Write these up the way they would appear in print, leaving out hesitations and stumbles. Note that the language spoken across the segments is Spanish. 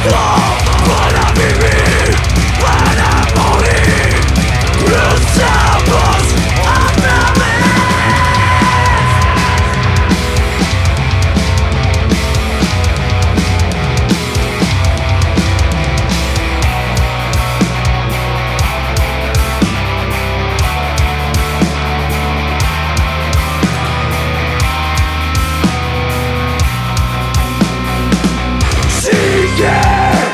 Para vivir, para morir, cruzamos otra vez. Sigue.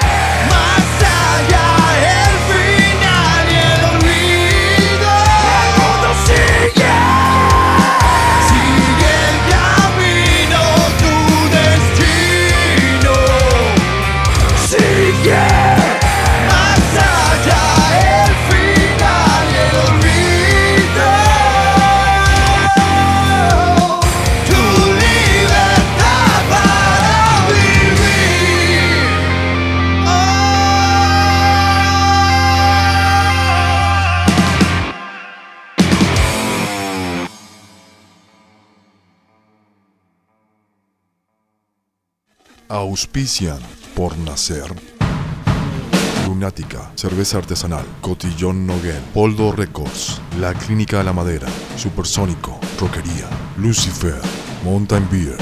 Auspician Por Nacer, Lunática, Cerveza Artesanal, Cotillón Noguel, Poldo Records, La Clínica de la Madera, Supersónico, Roquería, Lucifer, Mountain Beer.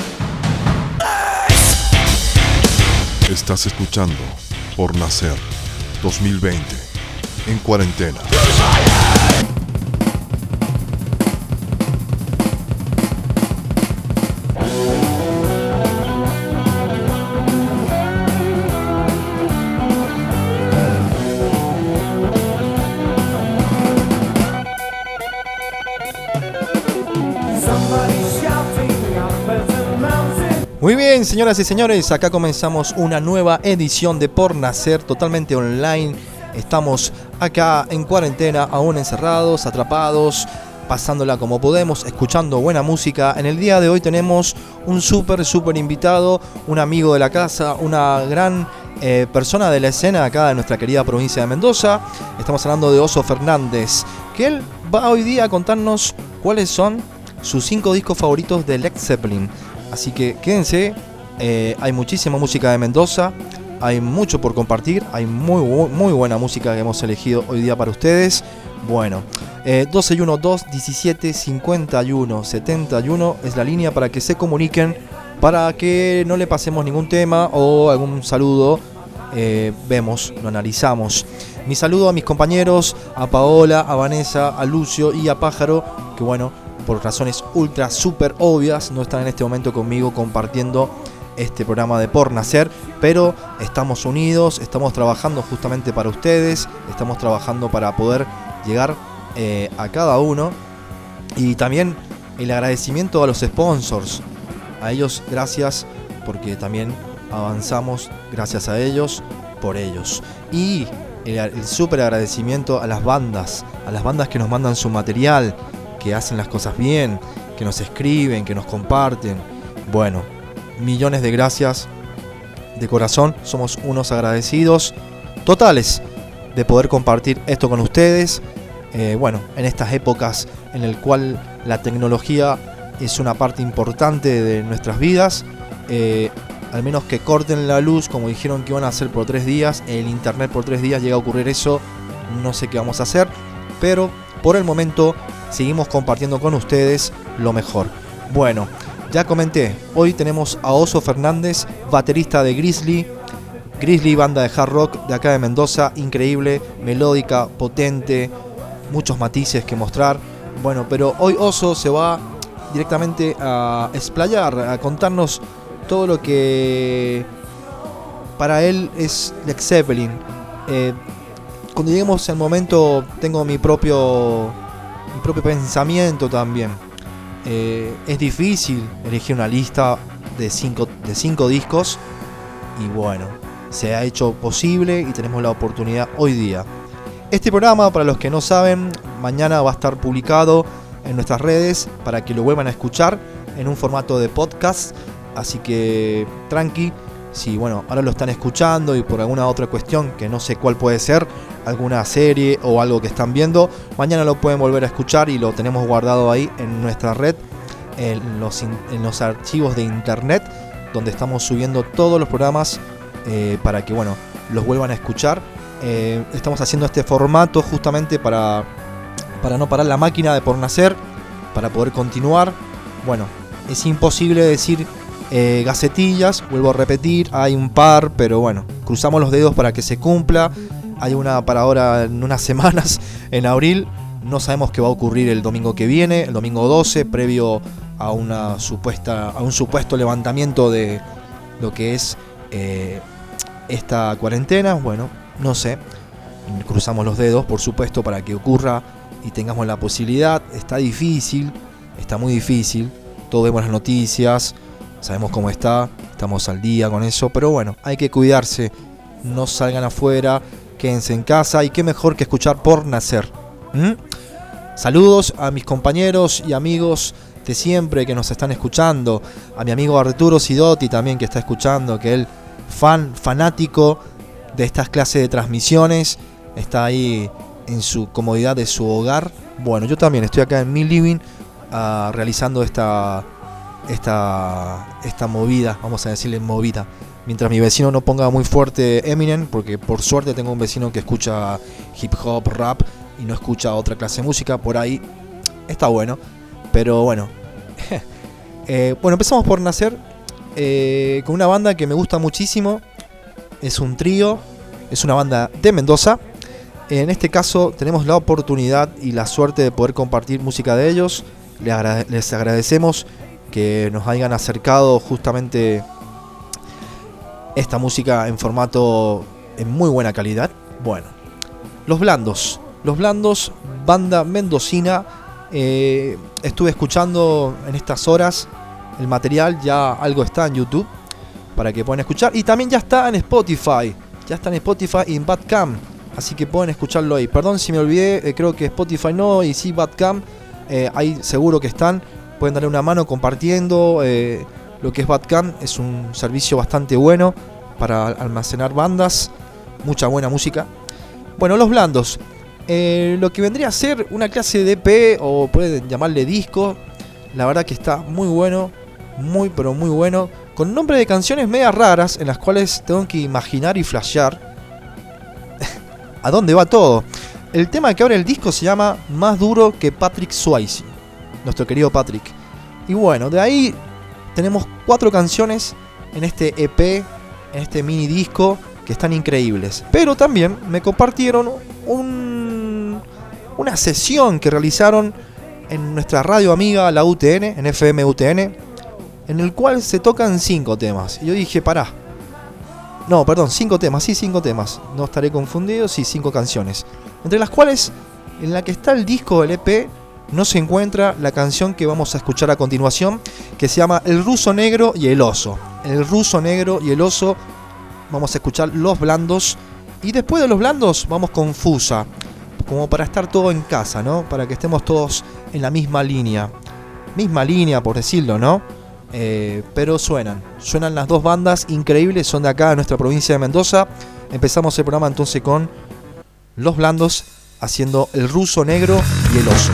Estás escuchando Por Nacer 2020, en cuarentena. Muy bien, señoras y señores, acá comenzamos una nueva edición de Por Nacer, totalmente online. Estamos acá en cuarentena, aún encerrados, atrapados, pasándola como podemos, escuchando buena música. En el día de hoy tenemos un súper invitado, un amigo de la casa, una gran persona de la escena acá de nuestra querida provincia de Mendoza. Estamos hablando de Oso Fernández, que él va hoy día a contarnos cuáles son sus 5 discos favoritos de Led Zeppelin. Así que quédense, hay muchísima música de Mendoza, hay mucho por compartir, hay muy buena música que hemos elegido hoy día para ustedes. Bueno, 1212-1751-71 es la línea para que se comuniquen, para que no le pasemos ningún tema o algún saludo. Vemos, lo analizamos. Mi saludo a mis compañeros, a Paola, a Vanessa, a Lucio y a Pájaro, que bueno, por razones ultra super obvias no están en este momento conmigo compartiendo este programa de Por Nacer, pero estamos unidos, estamos trabajando justamente para ustedes, estamos trabajando para poder llegar a cada uno. Y también el agradecimiento a los sponsors, a ellos gracias, porque también avanzamos gracias a ellos, por ellos. Y el súper agradecimiento a las bandas que nos mandan su material, que hacen las cosas bien, que nos escriben, que nos comparten. Bueno, millones de gracias de corazón, somos unos agradecidos totales de poder compartir esto con ustedes. Bueno, en estas épocas en el cual la tecnología es una parte importante de nuestras vidas, al menos que corten la luz, como dijeron que iban a hacer por 3 días, el internet por 3 días, llega a ocurrir eso, no sé qué vamos a hacer, pero por el momento seguimos compartiendo con ustedes lo mejor. Bueno, ya comenté, hoy tenemos a Oso Fernández, baterista de Grizzly, banda de hard rock de acá de Mendoza, increíble, melódica, potente, muchos matices que mostrar. Bueno, pero hoy Oso se va directamente a explayar, a contarnos todo lo que para él es Led Zeppelin. Cuando lleguemos al momento tengo mi propio pensamiento también. Es difícil elegir una lista de 5 discos y bueno, se ha hecho posible y tenemos la oportunidad hoy día. Este programa, para los que no saben, mañana va a estar publicado en nuestras redes para que lo vuelvan a escuchar en un formato de podcast, así que tranqui. Si bueno, ahora lo están escuchando y por alguna otra cuestión que no sé cuál puede ser, alguna serie o algo que están viendo, mañana lo pueden volver a escuchar y lo tenemos guardado ahí en nuestra red, en los archivos de internet, donde estamos subiendo todos los programas para que bueno, los vuelvan a escuchar. Estamos haciendo este formato justamente para no parar la máquina de Por Nacer, para poder continuar. Bueno, es imposible decir gacetillas, vuelvo a repetir, hay un par, pero bueno, cruzamos los dedos para que se cumpla. Hay una para ahora en unas semanas, en abril. No sabemos qué va a ocurrir el domingo que viene, el domingo 12, previo a un supuesto levantamiento de lo que es esta cuarentena. Bueno, no sé, cruzamos los dedos, por supuesto, para que ocurra y tengamos la posibilidad. Está difícil, está muy difícil. Todos vemos las noticias, sabemos cómo está, estamos al día con eso, pero bueno, hay que cuidarse, no salgan afuera, quédense en casa, y qué mejor que escuchar Por Nacer. Saludos a mis compañeros y amigos de siempre que nos están escuchando, a mi amigo Arturo Sidotti también, que está escuchando, que él fanático de estas clases de transmisiones, está ahí en su comodidad de su hogar. Bueno, yo también estoy acá en mi living realizando esta movida, vamos a decirle movida, mientras mi vecino no ponga muy fuerte Eminem, porque por suerte tengo un vecino que escucha hip hop, rap y no escucha otra clase de música. Por ahí está bueno, pero bueno. Bueno, empezamos Por Nacer con una banda que me gusta muchísimo. Es un trío, es una banda de Mendoza. En este caso tenemos la oportunidad y la suerte de poder compartir música de ellos. Les agradecemos que nos hayan acercado justamente esta música en formato en muy buena calidad. Bueno, Los Blandos, banda mendocina. Estuve escuchando en estas horas el material, ya algo está en YouTube para que puedan escuchar, y también ya está en Spotify, y en Bandcamp, así que pueden escucharlo ahí. Perdón si me olvidé, creo que Spotify no, y sí Bandcamp, ahí seguro que están. Pueden darle una mano compartiendo. Lo que es Bandcamp es un servicio bastante bueno para almacenar bandas, mucha buena música. Bueno, Los Blandos, lo que vendría a ser una clase de EP, o pueden llamarle disco. La verdad que está muy bueno, muy pero muy bueno, con nombre de canciones medias raras en las cuales tengo que imaginar y flashear a dónde va todo. El tema que abre el disco se llama Más Duro que Patrick Swayze, nuestro querido Patrick. Y bueno, de ahí tenemos 4 canciones en este EP, en este mini disco, que están increíbles. Pero también me compartieron una sesión que realizaron en nuestra radio amiga, la UTN, en FM UTN, en el cual se tocan 5 temas. Y yo dije, no, perdón, 5 temas, sí, 5 temas. No estaré confundido, sí, 5 canciones. Entre las cuales, en la que está el disco del EP, no se encuentra la canción que vamos a escuchar a continuación, que se llama El Ruso Negro y el Oso. El Ruso Negro y el Oso, vamos a escuchar Los Blandos. Y después de Los Blandos, vamos con Fusa, como para estar todo en casa, ¿no? Para que estemos todos en la misma línea, por decirlo, ¿no? Pero suenan las dos bandas increíbles, son de acá, de nuestra provincia de Mendoza. Empezamos el programa entonces con Los Blandos haciendo El Ruso Negro y el Oso.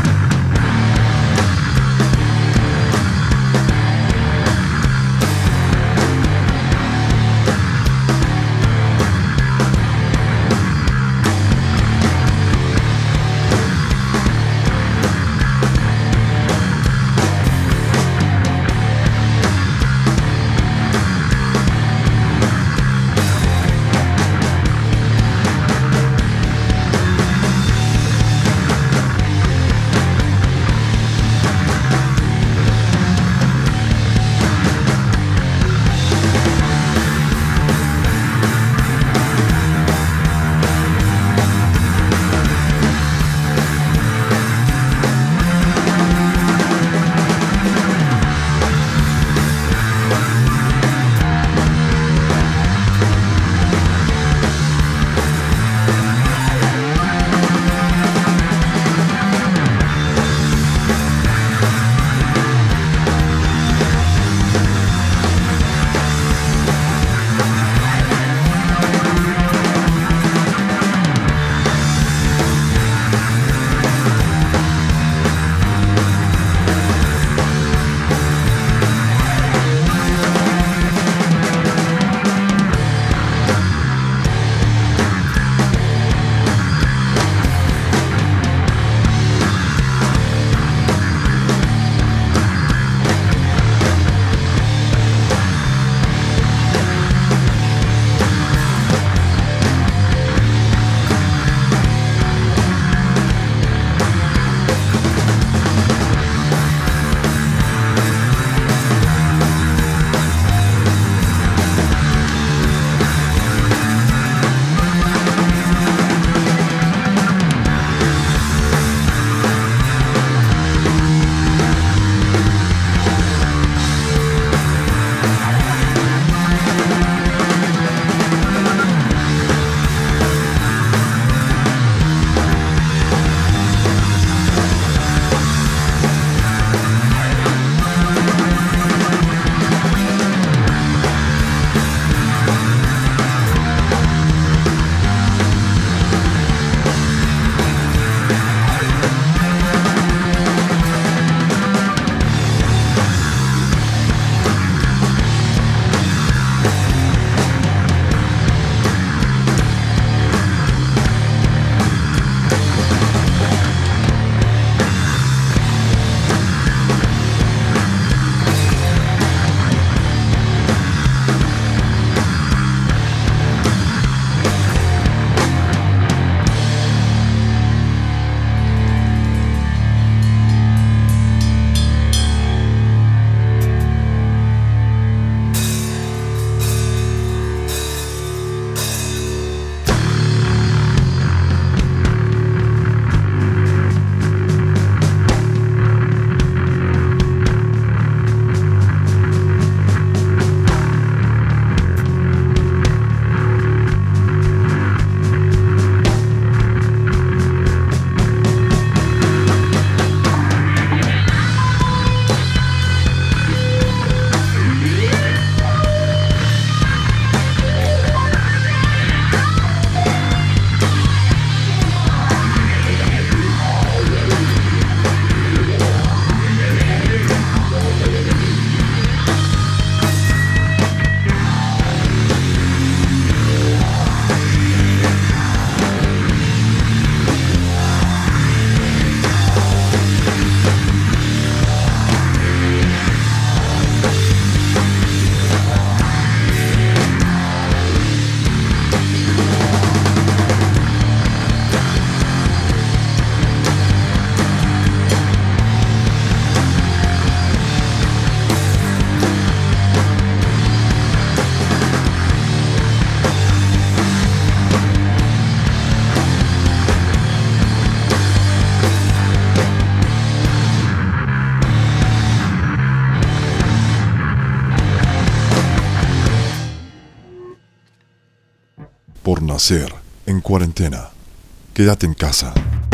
por nacer en cuarentena. Quédate en casa.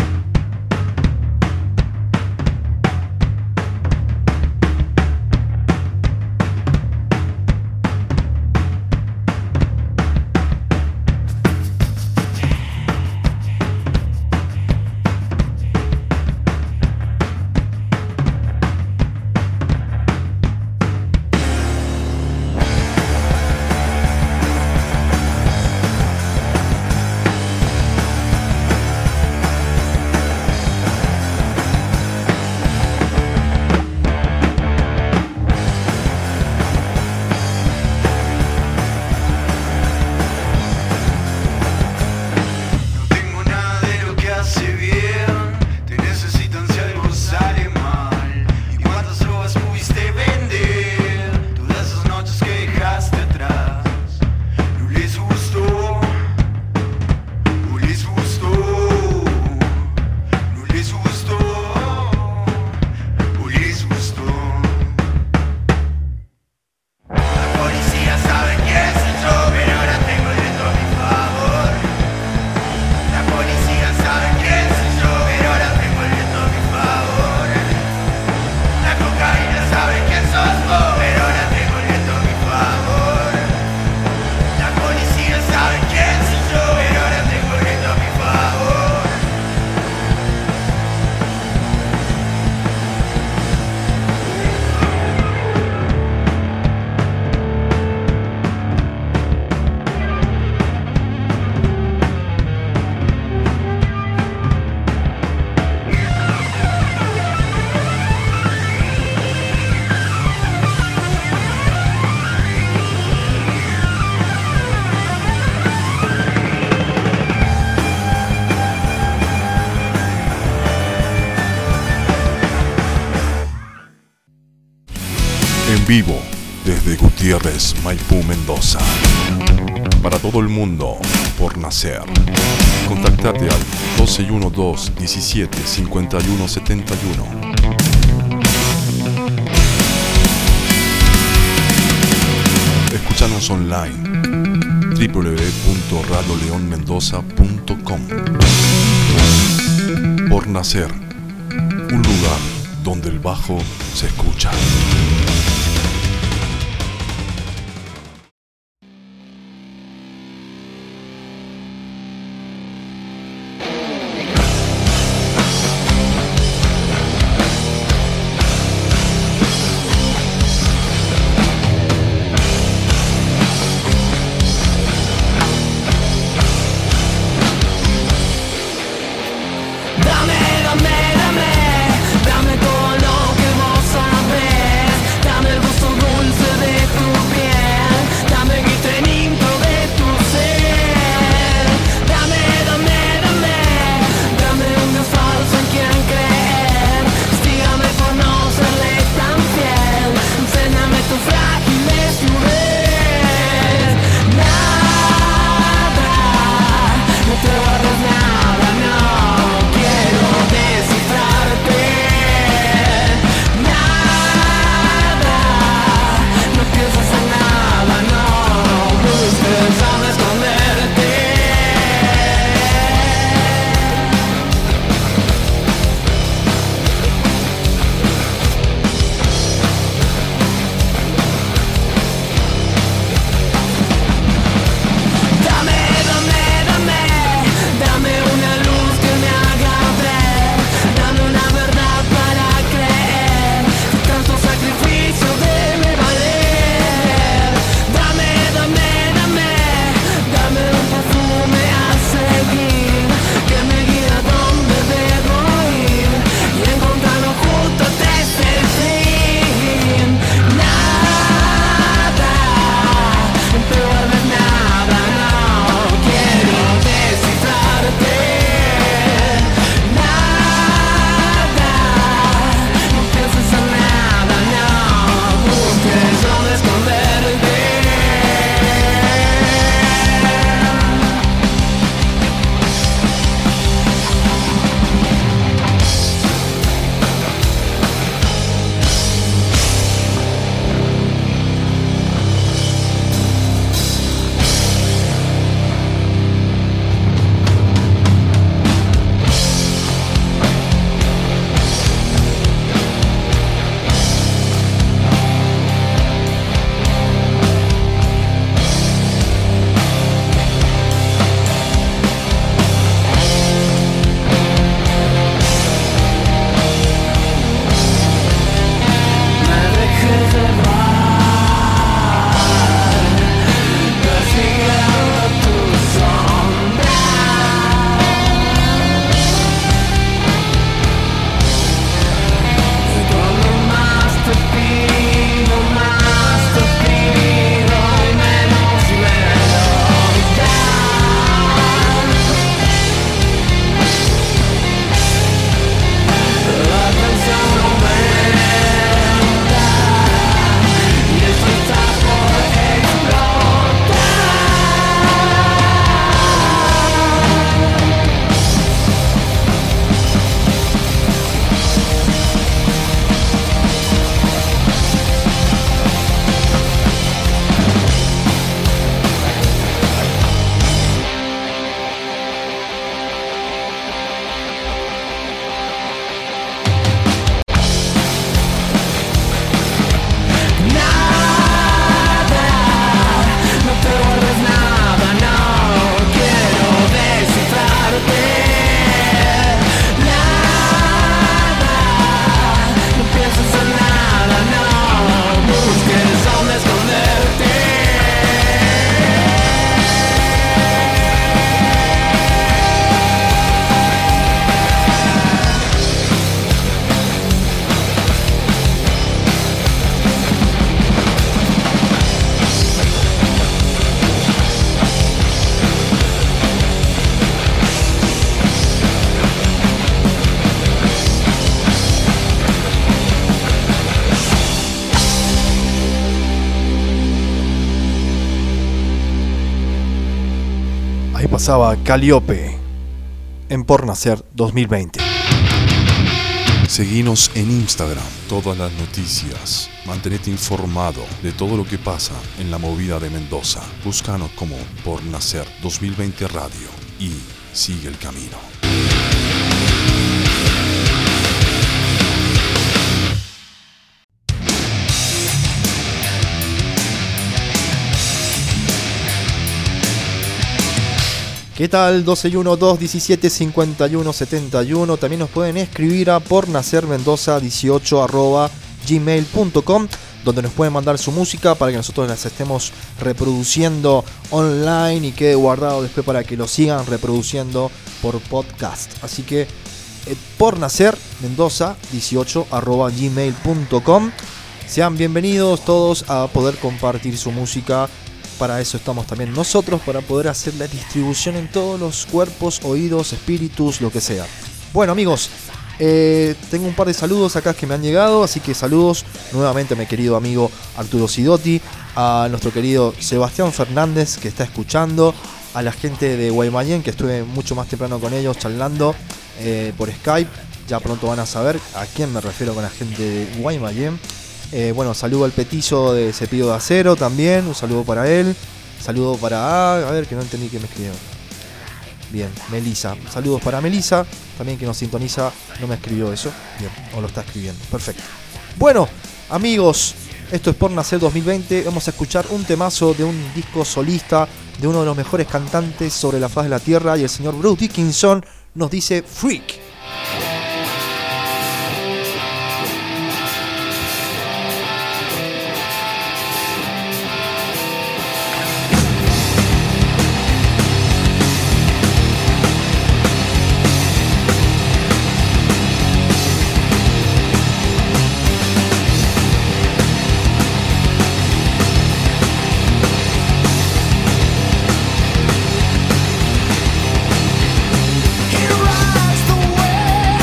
En vivo, desde Gutiérrez, Maipú, Mendoza. Para todo el mundo, por nacer. Contactate al 1212-17-5171. Escúchanos online www.radioleonmendoza.com. Por nacer, un lugar donde el bajo se escucha. Dame todo lo que vos sabés. Ahí pasaba Calliope en Por Nacer 2020. Seguinos en Instagram, todas las noticias. Mantenete informado de todo lo que pasa en la movida de Mendoza. Búscanos como Por Nacer 2020 Radio y sigue el camino. ¿Qué tal? 1212-175171. También nos pueden escribir a pornacermendoza18@gmail.com, donde nos pueden mandar su música para que nosotros las estemos reproduciendo online y quede guardado después para que lo sigan reproduciendo por podcast. Así que pornacermendoza18@gmail.com. Sean bienvenidos todos a poder compartir su música. Para eso estamos también nosotros, para poder hacer la distribución en todos los cuerpos, oídos, espíritus, lo que sea. Bueno, amigos, tengo un par de saludos acá que me han llegado, así que saludos nuevamente a mi querido amigo Arturo Sidotti, a nuestro querido Sebastián Fernández que está escuchando, a la gente de Guaymallén, que estuve mucho más temprano con ellos charlando por Skype. Ya pronto van a saber a quién me refiero con la gente de Guaymallén. Bueno, saludo al petizo de Cepillo de Acero también, un saludo para él. Saludo para... a ver, que no entendí que me escribió. Bien, Melisa. Saludos para Melisa, también que nos sintoniza. No me escribió eso. Bien, o lo está escribiendo. Perfecto. Bueno, amigos, esto es Por Nacer 2020. Vamos a escuchar un temazo de un disco solista de uno de los mejores cantantes sobre la faz de la tierra. Y el señor Bruce Dickinson nos dice Freak. He rides the wave.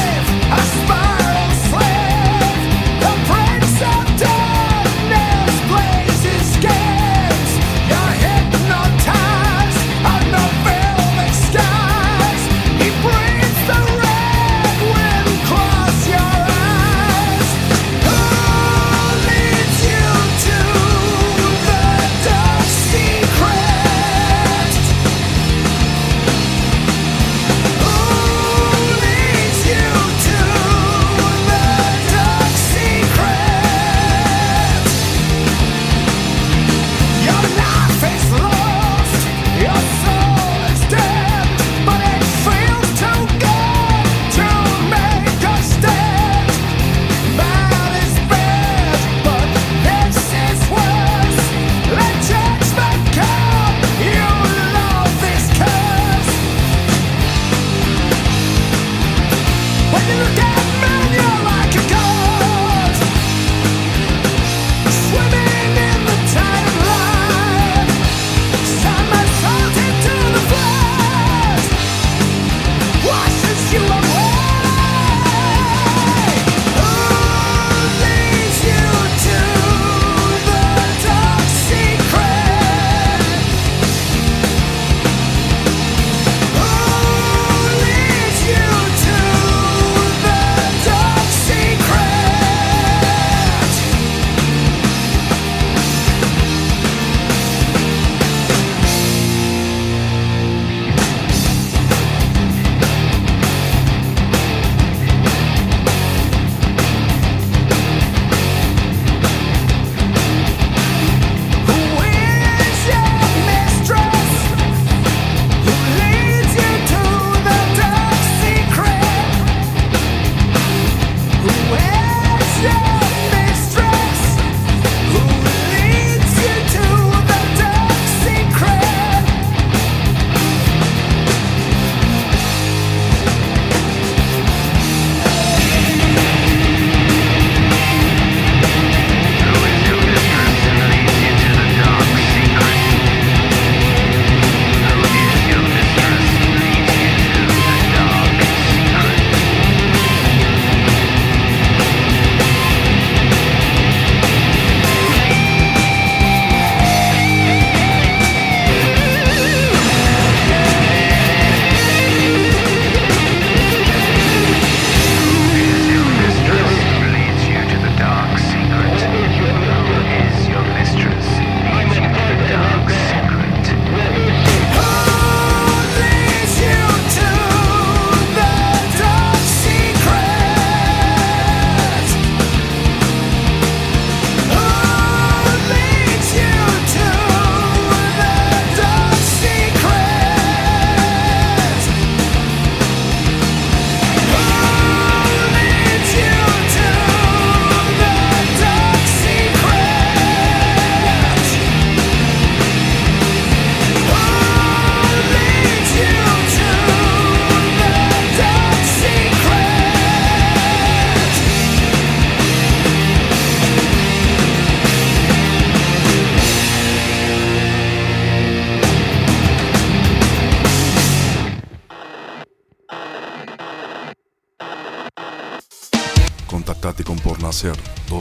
Contactate con Por Nacer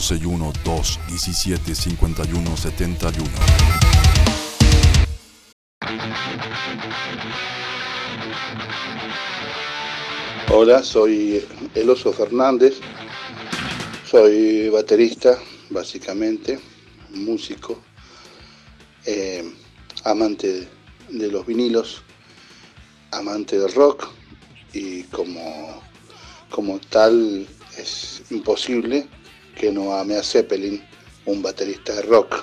1212-175171. Hola, soy El Oso Fernández, soy baterista, básicamente, músico, amante de los vinilos, amante del rock, y como tal es imposible que no ame a Zeppelin, un baterista de rock.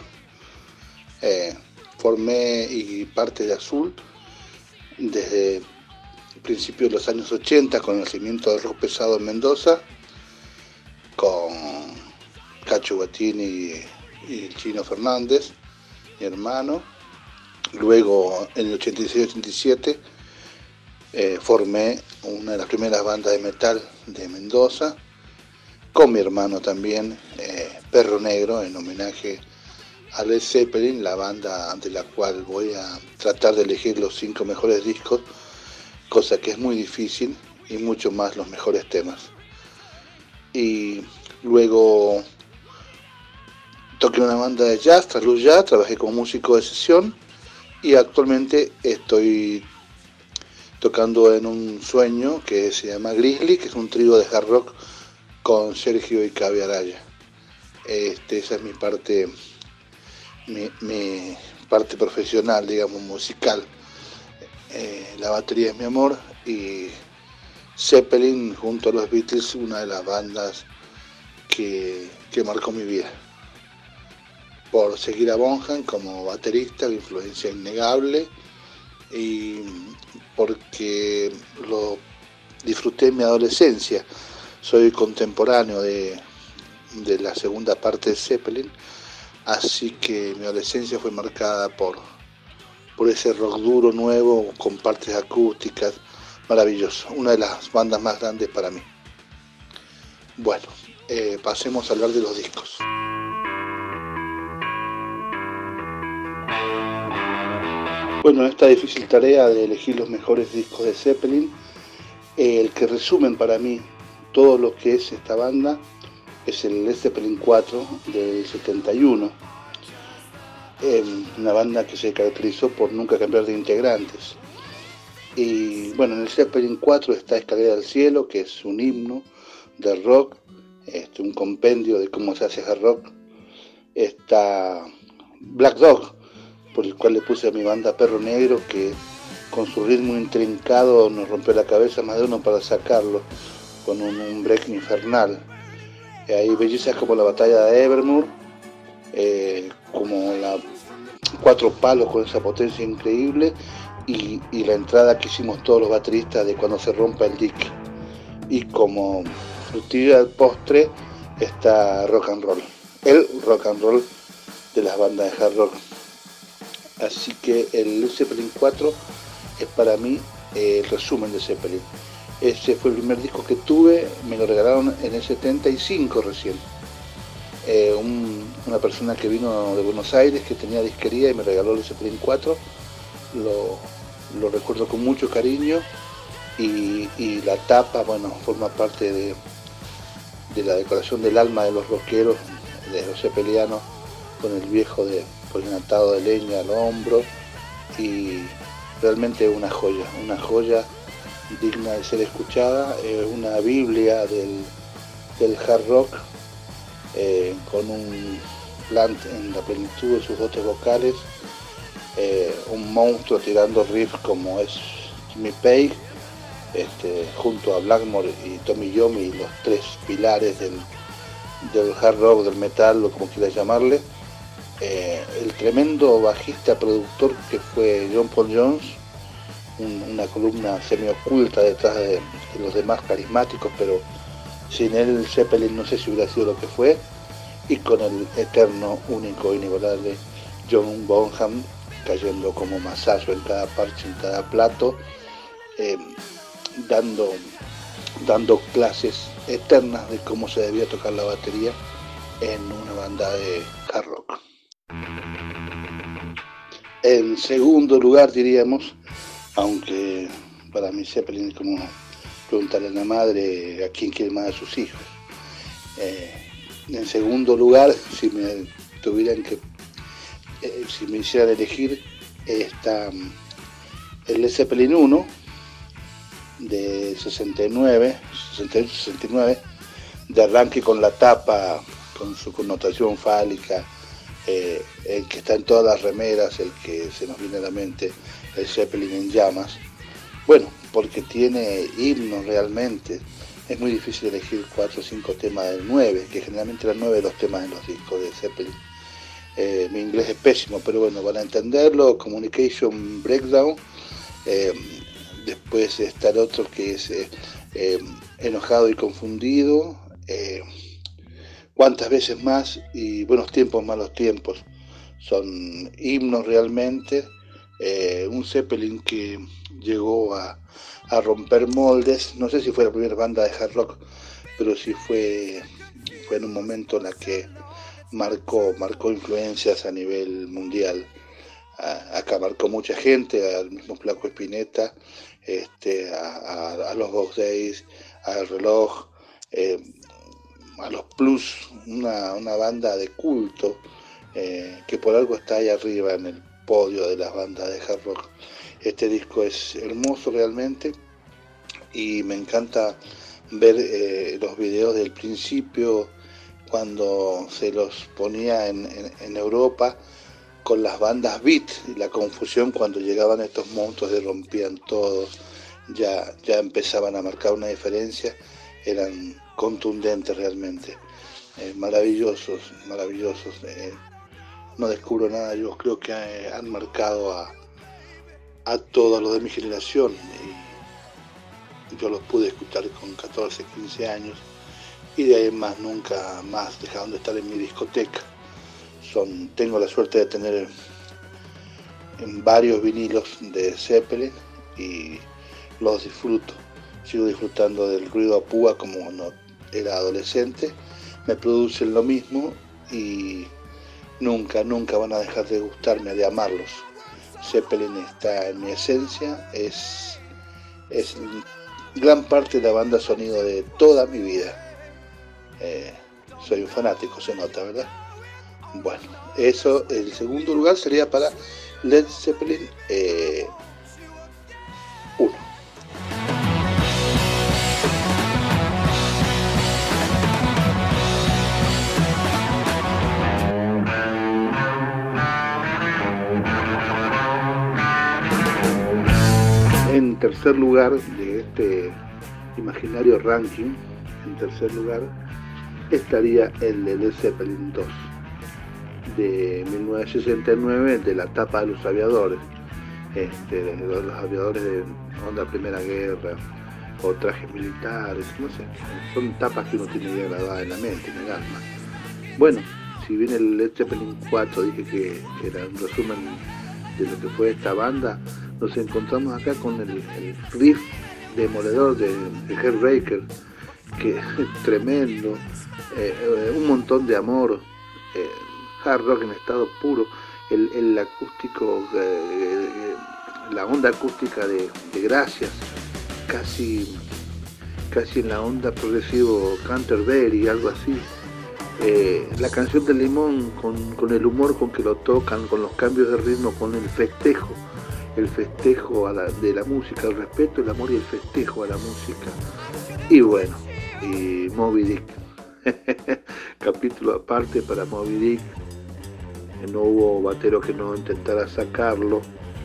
Formé y parte de Azul desde principios de los años 80 con el nacimiento del rock pesado en Mendoza, con Cacho Guatini y el Chino Fernández, mi hermano. Luego en el 86-87 formé una de las primeras bandas de metal de Mendoza, con mi hermano también, Perro Negro, en homenaje a Led Zeppelin, la banda de la cual voy a tratar de elegir los 5 mejores discos, cosa que es muy difícil, y mucho más los mejores temas. Y luego toqué en una banda de jazz, Trasluz Jazz, trabajé como músico de sesión, y actualmente estoy tocando en un sueño que se llama Grizzly, que es un trío de hard rock con Sergio y Cavi Araya. Esa es mi parte profesional, digamos, musical. La batería es mi amor, y Zeppelin junto a los Beatles, una de las bandas que marcó mi vida. Por seguir a Bonham como baterista, la influencia innegable, y porque lo disfruté en mi adolescencia. Soy contemporáneo de la segunda parte de Zeppelin, así que mi adolescencia fue marcada por ese rock duro nuevo con partes acústicas, maravilloso, una de las bandas más grandes para mí. Bueno, pasemos a hablar de los discos. Bueno, en esta difícil tarea de elegir los mejores discos de Zeppelin, el que resumen para mí todo lo que es esta banda es el Led Zeppelin 4 del 71, una banda que se caracterizó por nunca cambiar de integrantes. Y bueno, en el Zeppelin 4 está Escalera al Cielo, que es un himno de rock, un compendio de cómo se hace hard rock. Está Black Dog, por el cual le puse a mi banda Perro Negro, que con su ritmo intrincado nos rompió la cabeza más de uno para sacarlo, con un break infernal. Hay bellezas como la batalla de Evermore, como la Cuatro Palos con esa potencia increíble, y la entrada que hicimos todos los bateristas de Cuando se rompa el dique. Y como frutilla del postre está rock and roll, el rock and roll de las bandas de hard rock. Así que el Zeppelin 4 es para mí el resumen de Zeppelin. Ese fue el primer disco que tuve, me lo regalaron en el 75 recién. Una persona que vino de Buenos Aires, que tenía disquería, y me regaló el Zeppelin 4. Lo recuerdo con mucho cariño, y la tapa, bueno, forma parte de la decoración del alma de los rockeros, de los zeppelianos, con el viejo con el atado de leña al hombro, y realmente una joya digna de ser escuchada, una biblia del hard rock, con un Plant en la plenitud de sus dotes vocales, un monstruo tirando riffs como es Jimmy Page, junto a Blackmore y Tommy Iommi, los tres pilares del hard rock, del metal, o como quieras llamarle. El tremendo bajista productor que fue John Paul Jones, una columna semi-oculta detrás de los demás carismáticos, pero sin él Zeppelin no sé si hubiera sido lo que fue, y con el eterno, único, inigualable John Bonham cayendo como masazo en cada parche, en cada plato, dando clases eternas de cómo se debía tocar la batería en una banda de hard rock. En segundo lugar, diríamos, aunque para mí Zeppelin es como preguntarle a la madre a quién quiere más a sus hijos, En segundo lugar, si me hicieran elegir, está el Led Zeppelin 1 de 68-69, de arranque con la tapa, con su connotación fálica, el que está en todas las remeras, el que se nos viene a la mente, el Zeppelin en llamas. Bueno, porque tiene himnos realmente. Es muy difícil elegir 4 o 5 temas del 9, que generalmente eran 9 los temas en los discos de Zeppelin. Mi inglés es pésimo, pero bueno, van a entenderlo. Communication Breakdown. Después está el otro que es Enojado y Confundido. Cuántas veces más y Buenos Tiempos, Malos Tiempos. Son himnos realmente. Un Zeppelin que llegó a romper moldes. No sé si fue la primera banda de hard rock, pero sí fue en un momento en la que marcó influencias a nivel mundial. Acá marcó mucha gente, al mismo Flaco Spinetta, a los Box Days, al Reloj, a los Plus, una banda de culto que por algo está ahí arriba en el podio de las bandas de hard rock. Este disco es hermoso realmente y me encanta ver los videos del principio cuando se los ponía en Europa con las bandas beat y la confusión cuando llegaban estos monstruos y rompían todo, ya empezaban a marcar una diferencia, eran contundentes realmente, maravillosos, no descubro nada, yo creo que han marcado a todos los de mi generación y yo los pude escuchar con 14, 15 años y de ahí en más nunca más dejaron de estar en mi discoteca. Tengo la suerte de tener en varios vinilos de Zeppelin y los disfruto, sigo disfrutando del ruido a púa como cuando era adolescente, me producen lo mismo y nunca van a dejar de gustarme, de amarlos. Zeppelin está en mi esencia, es gran parte de la banda sonido de toda mi vida. Soy un fanático, se nota, ¿verdad? Bueno, eso, el segundo lugar sería para Led Zeppelin 1. En tercer lugar de este imaginario ranking, en tercer lugar estaría el de Led Zeppelin 2 de 1969, de la tapa de los aviadores, los aviadores de onda Primera Guerra o trajes militares, no sé, son tapas que uno tiene ya grabada en la mente, en el alma. Bueno, si bien el Led Zeppelin 4 dije que era un resumen de lo que fue esta banda, nos encontramos acá con el riff demoledor de Heartbreaker, que es tremendo, un montón de amor, hard rock en estado puro, el acústico, la onda acústica de Gracias, casi en la onda progresivo Canterbury, algo así. La canción del Limón con el humor con que lo tocan, con los cambios de ritmo, con el festejo de la música, el respeto, el amor y el festejo a la música. Y bueno, y Moby Dick, capítulo aparte para Moby Dick. No hubo batero que no intentara sacarlo,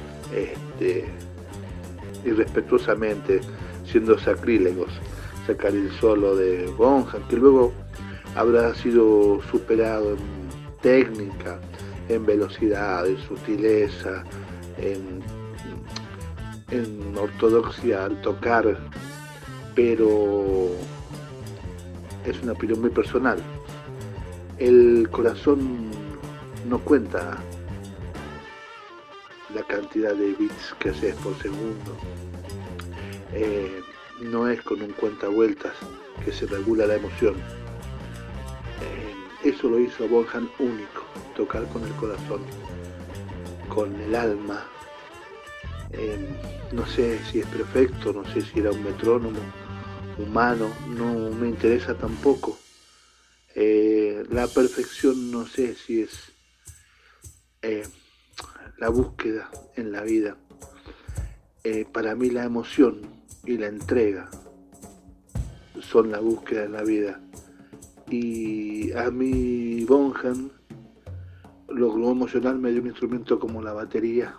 irrespetuosamente, siendo sacrílegos, sacar el solo de Bonham, que luego habrá sido superado en técnica, en velocidad, en sutileza, en ortodoxia al tocar, pero es una opinión muy personal. El corazón no cuenta la cantidad de beats que haces por segundo, no es con un cuentavueltas que se regula la emoción. Eso lo hizo Bonham único, tocar con el corazón, con el alma. No sé si es perfecto, no sé si era un metrónomo humano, no me interesa tampoco. la perfección no sé si es la búsqueda en la vida. Para mí la emoción y la entrega son la búsqueda en la vida. Y a mí Bonham, lo emocional me dio un instrumento como la batería,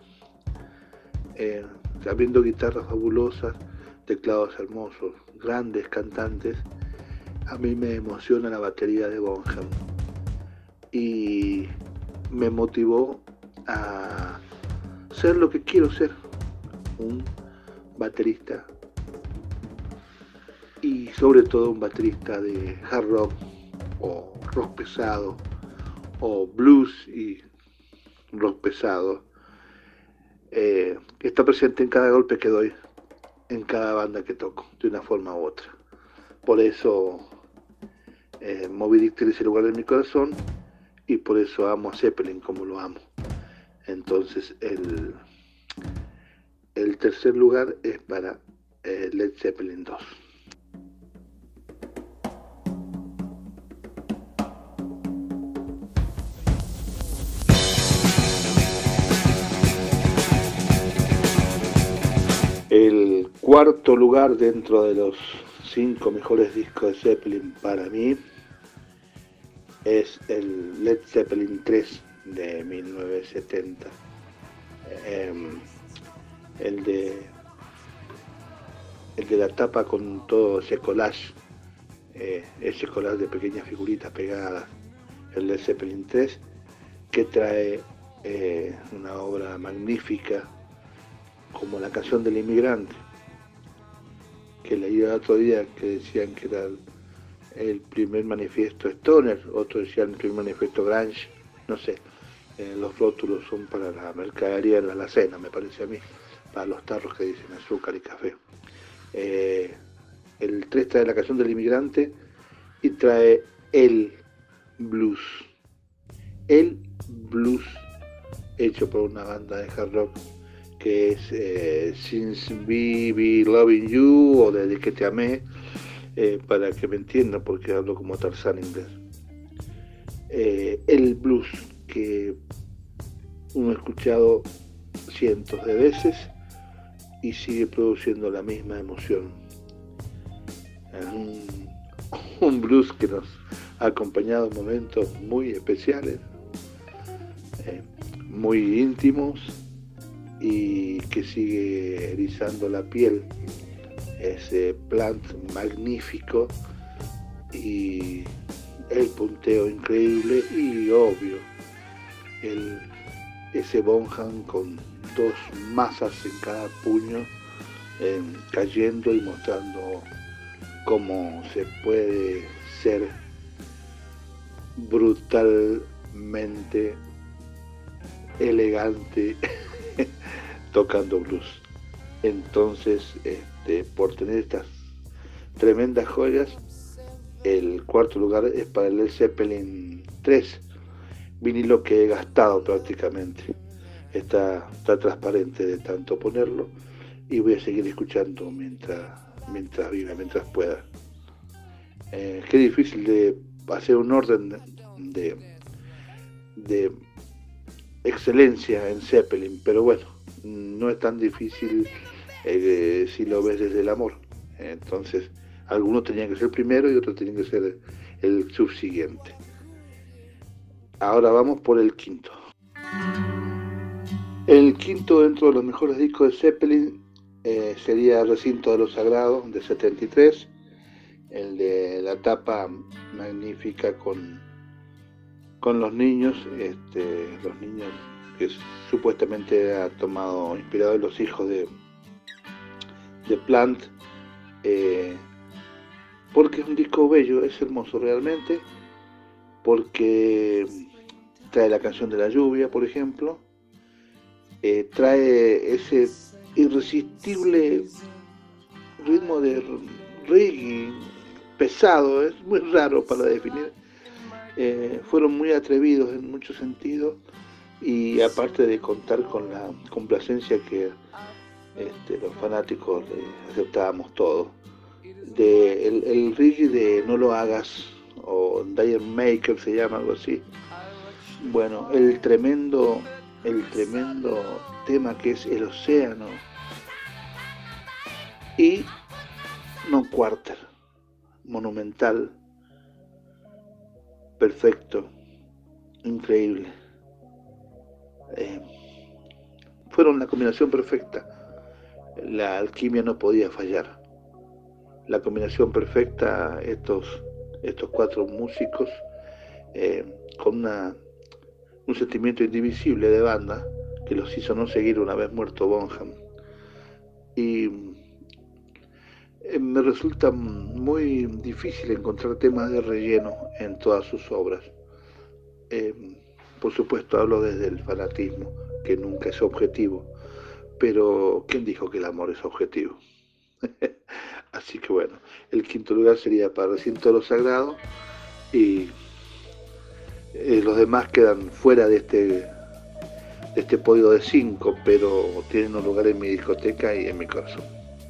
sabiendo guitarras fabulosas, teclados hermosos, grandes cantantes. A mí me emociona la batería de Bonham y me motivó a ser lo que quiero ser, un baterista, y sobre todo un baterista de hard rock o rock pesado o blues y rock pesado, que está presente en cada golpe que doy, en cada banda que toco, de una forma u otra. Por eso Moby Dick tiene ese lugar en mi corazón y por eso amo a Zeppelin como lo amo. Entonces el tercer lugar es para Led Zeppelin 2. El cuarto lugar dentro de los 5 mejores discos de Zeppelin para mí es el Led Zeppelin 3 de 1970. El de la tapa con todo ese collage de pequeñas figuritas pegadas, el Led Zeppelin 3, que trae una obra magnífica como la canción del inmigrante, que leí el otro día, que decían que era el primer manifiesto Stoner, otros decían el primer manifiesto Grunge, no sé, los rótulos son para la mercadería en la alacena, me parece a mí, para los tarros que dicen azúcar y café. El 3 trae la canción del inmigrante y trae el blues hecho por una banda de hard rock que es Since We Be Loving You o Desde que te amé, para que me entiendan porque hablo como Tarzán inglés. El blues que uno ha escuchado cientos de veces y sigue produciendo la misma emoción. Un blues que nos ha acompañado en momentos muy especiales, muy íntimos, y que sigue erizando la piel. Ese Plant magnífico y el punteo increíble y obvio ese Bonham con 2 masas en cada puño, cayendo y mostrando cómo se puede ser brutalmente elegante tocando blues. Entonces, por tener estas tremendas joyas, el cuarto lugar es para el Led Zeppelin 3, vinilo que he gastado prácticamente. Está transparente de tanto ponerlo y voy a seguir escuchando mientras viva, mientras pueda. Qué difícil de hacer un orden de excelencia en Zeppelin, pero bueno, no es tan difícil si lo ves desde el amor. Entonces, algunos tenían que ser primero y otros tenían que ser el subsiguiente. Ahora vamos por el quinto. El quinto dentro de los mejores discos de Zeppelin sería Recinto de lo Sagrado de 73, el de la tapa magnífica con los niños, los niños que supuestamente ha tomado inspirado en los hijos de Plant, porque es un disco bello, es hermoso realmente, porque trae la canción de la lluvia, por ejemplo, trae ese irresistible ritmo de reggae pesado, es muy raro para definir. Fueron muy atrevidos en muchos sentidos y aparte de contar con la complacencia que los fanáticos aceptábamos todos, el reggae de No lo hagas o Dire Maker se llama, algo así. Bueno, el tremendo tema que es El Océano y No Quarter, monumental, perfecto, increíble. Fueron la combinación perfecta. La alquimia no podía fallar. La combinación perfecta, estos 4 músicos con un sentimiento indivisible de banda que los hizo no seguir una vez muerto Bonham. Y me resulta muy difícil encontrar temas de relleno en todas sus obras. Por supuesto hablo desde el fanatismo, que nunca es objetivo, pero ¿quién dijo que el amor es objetivo? Así que bueno, el quinto lugar sería para Recinto de lo Sagrado y los demás quedan fuera de este podio de 5, pero tienen un lugar en mi discoteca y en mi corazón.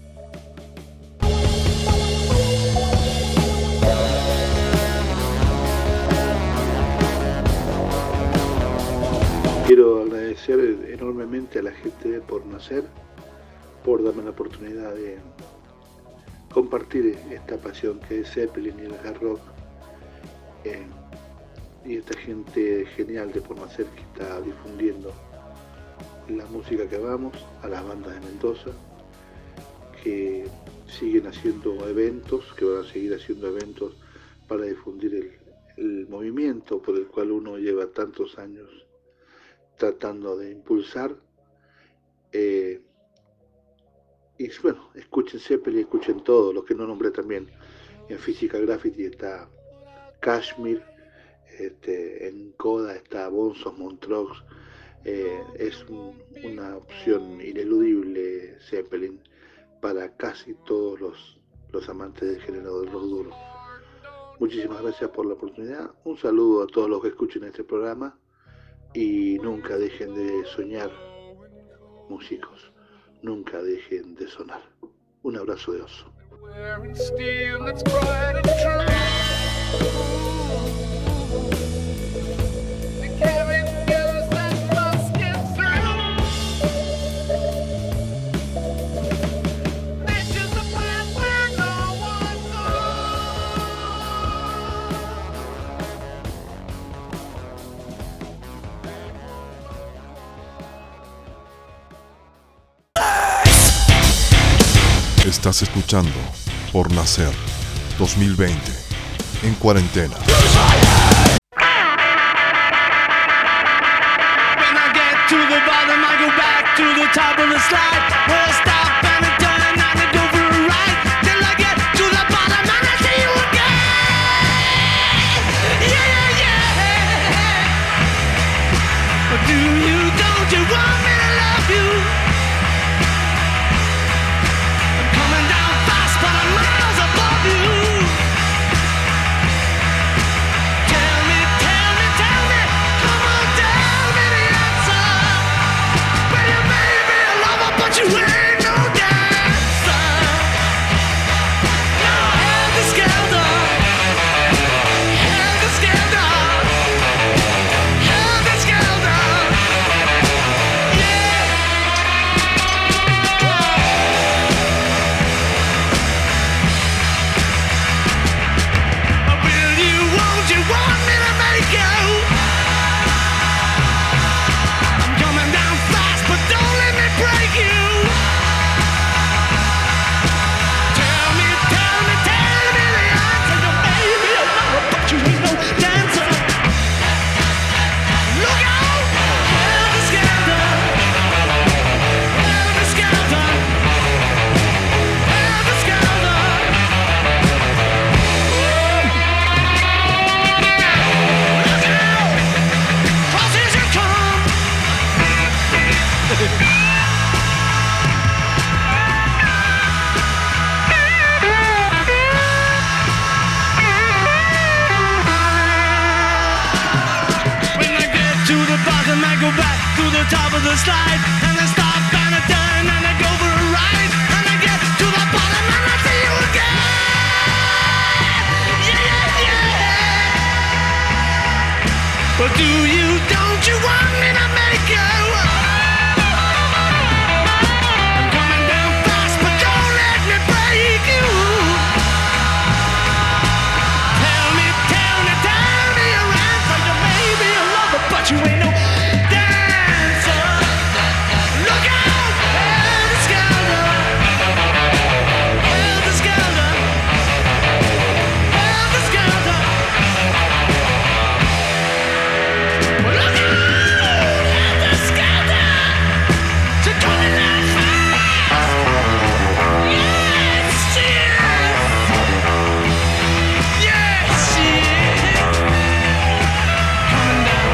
Quiero agradecer enormemente a la gente de Por Nacer por darme la oportunidad de compartir esta pasión que es Zeppelin y el hard rock, y esta gente genial de Por Nacer que está difundiendo la música que amamos, a las bandas de Mendoza que siguen haciendo eventos, que van a seguir haciendo eventos para difundir el movimiento por el cual uno lleva tantos años tratando de impulsar. Y bueno, escuchen Zeppelin, escuchen todo, los que no nombré también. En Física Graffiti está Kashmir, en Coda está Bonzo Montreux. Es una opción ineludible Zeppelin para casi todos los amantes del género del rock duro. Muchísimas gracias por la oportunidad. Un saludo a todos los que escuchen este programa y nunca dejen de soñar, músicos. Nunca dejen de sonar. Un abrazo de oso. Estás escuchando Por Nacer 2020 en cuarentena. When I get to the bottom, I go back to the top of the slide. Where I stop and I turn and I go for a ride. Till I get to the bottom and I see you again. Yeah, yeah. But don't you want me to love you? Top of the slide, and I stop and I turn and I go for a ride, and I get to the bottom and I see you again. Yeah, yeah, yeah. Do you, don't you want me to make you? I'm coming down fast, but don't let me break you. Tell me your answer. You may be a lover, but you ain't no dancer. Look out, helter skelter, helter skelter, helter skelter. Well, look out, helter skelter. You're coming down fast. Yes, she is. Yes, she is. Coming down.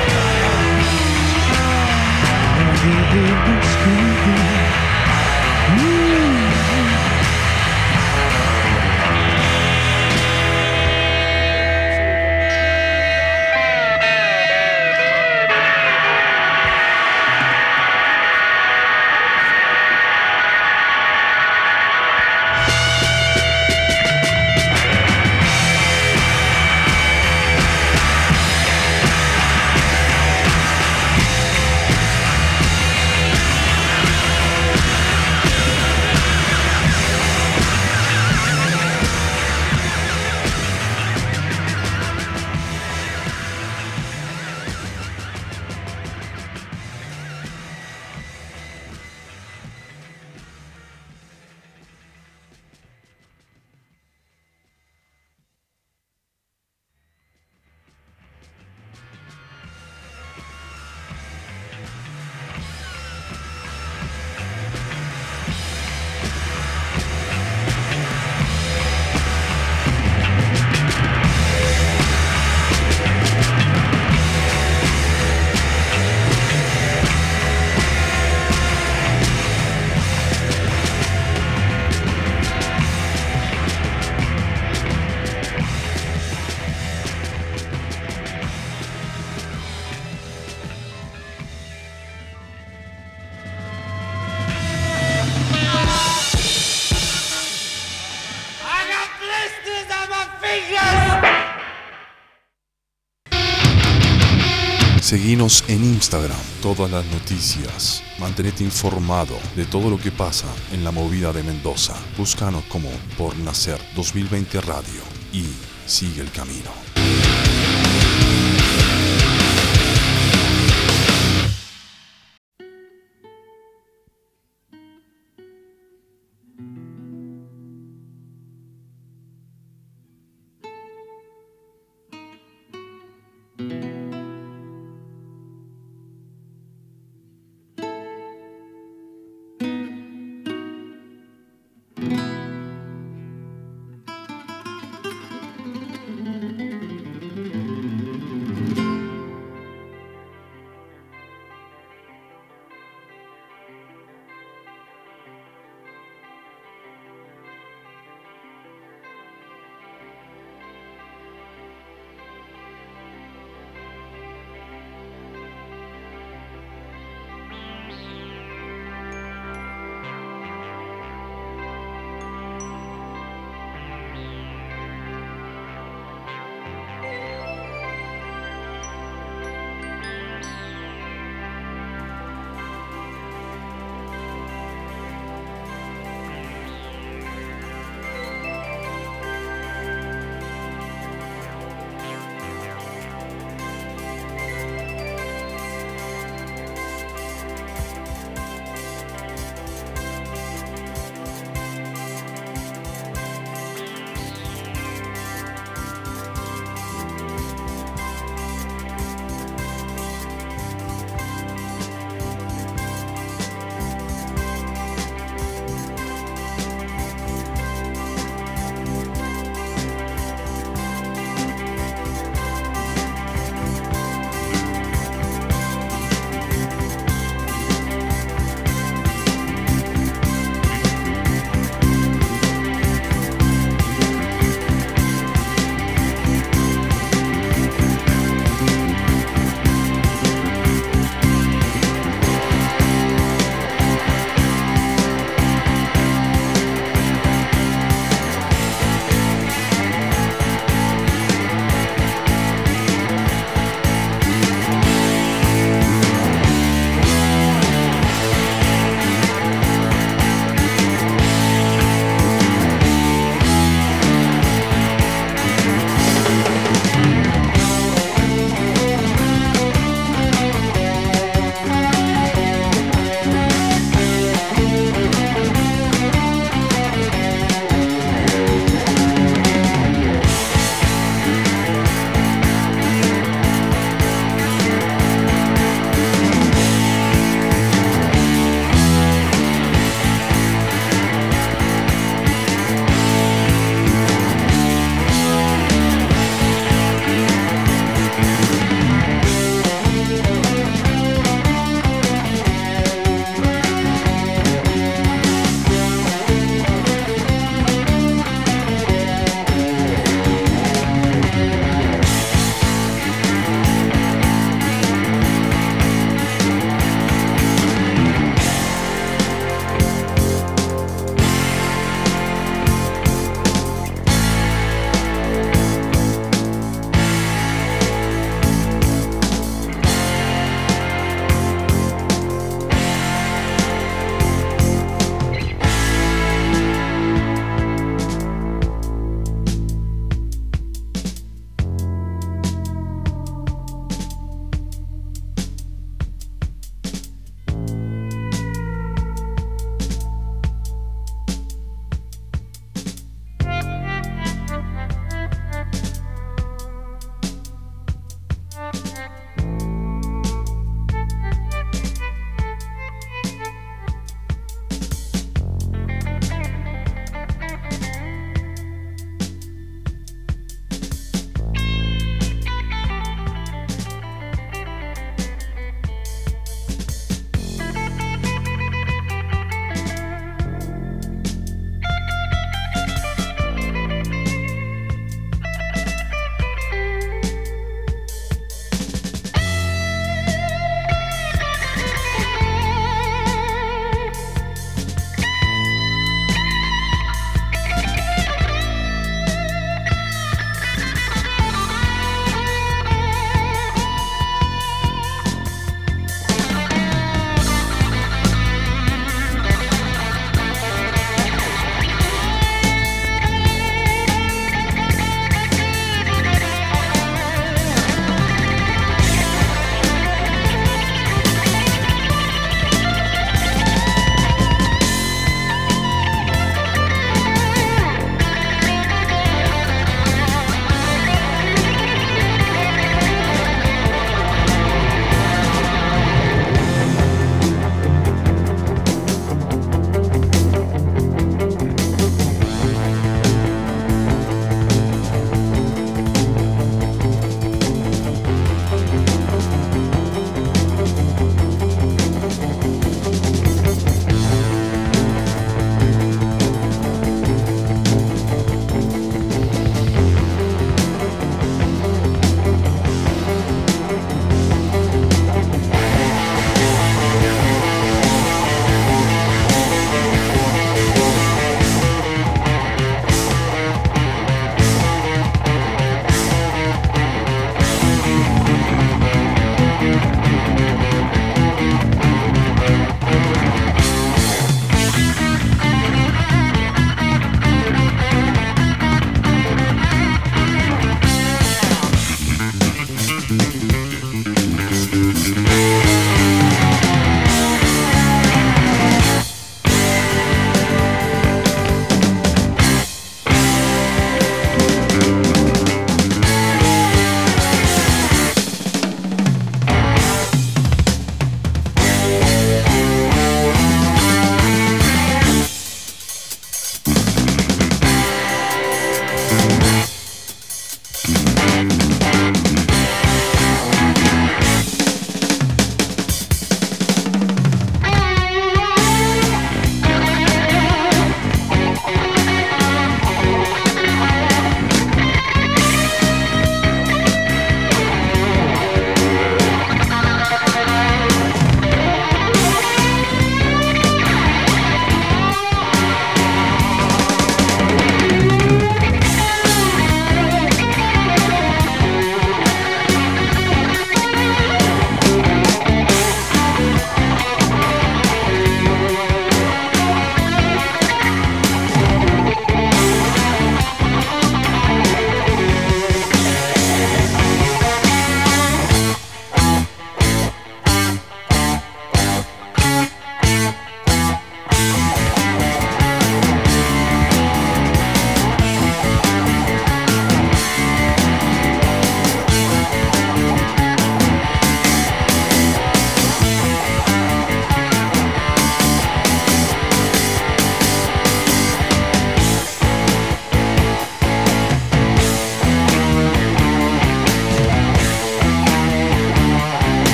Seguinos en Instagram, todas las noticias. Mantenete informado de todo lo que pasa en la movida de Mendoza. Búscanos como Por Nacer 2020 Radio y sigue el camino.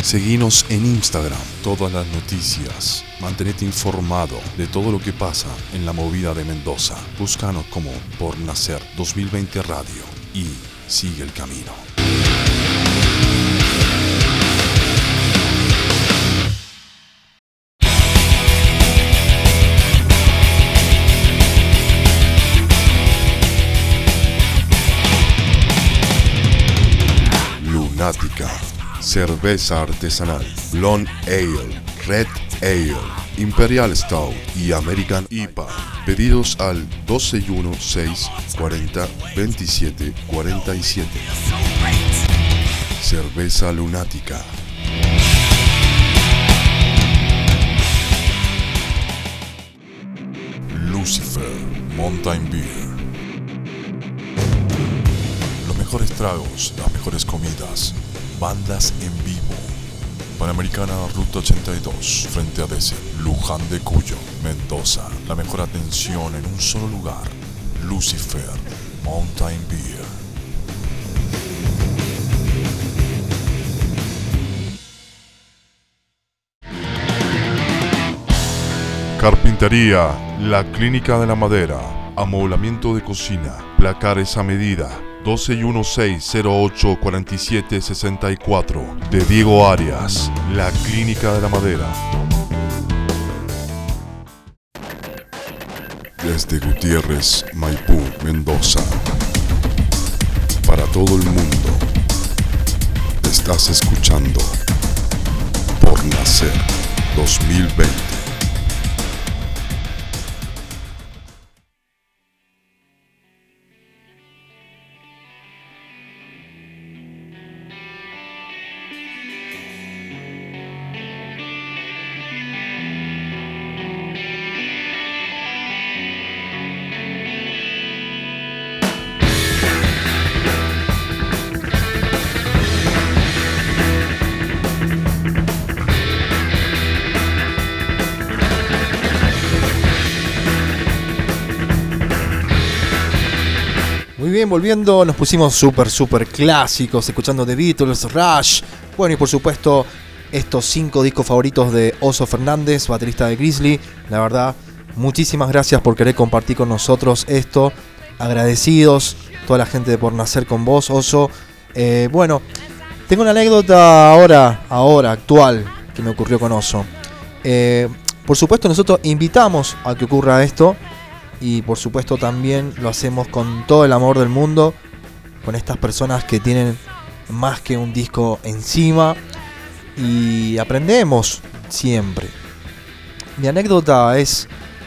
Seguinos en Instagram, todas las noticias. Mantenete informado de todo lo que pasa en la movida de Mendoza. Búscanos como Por Nacer 2020 Radio y sigue el camino. Lunática, cerveza artesanal, Blonde Ale, Red Ale, Imperial Stout y American IPA. Pedidos al 1216-402747. Cerveza Lunática. Lucifer Mountain Beer. Los mejores tragos, las mejores comidas, bandas en vivo. Panamericana Ruta 82, frente a DC, Luján de Cuyo, Mendoza. La mejor atención en un solo lugar. Lucifer Mountain Beer. Carpintería, la Clínica de la Madera. Amoblamiento de cocina, placares a medida. 1216-084764 de Diego Arias, la Clínica de la Madera. Desde Gutiérrez, Maipú, Mendoza, para todo el mundo, estás escuchando Por Nacer 2020. Muy bien, volviendo, nos pusimos súper clásicos, escuchando The Beatles, Rush, bueno, y por supuesto estos 5 discos favoritos de Oso Fernández, baterista de Grizzly. La verdad, muchísimas gracias por querer compartir con nosotros esto, agradecidos, toda la gente de Por Nacer con vos, Oso. Bueno, tengo una anécdota ahora, actual, que me ocurrió con Oso. Por supuesto nosotros invitamos a que ocurra esto, y por supuesto también lo hacemos con todo el amor del mundo, con estas personas que tienen más que un disco encima, y aprendemos siempre. Mi anécdota es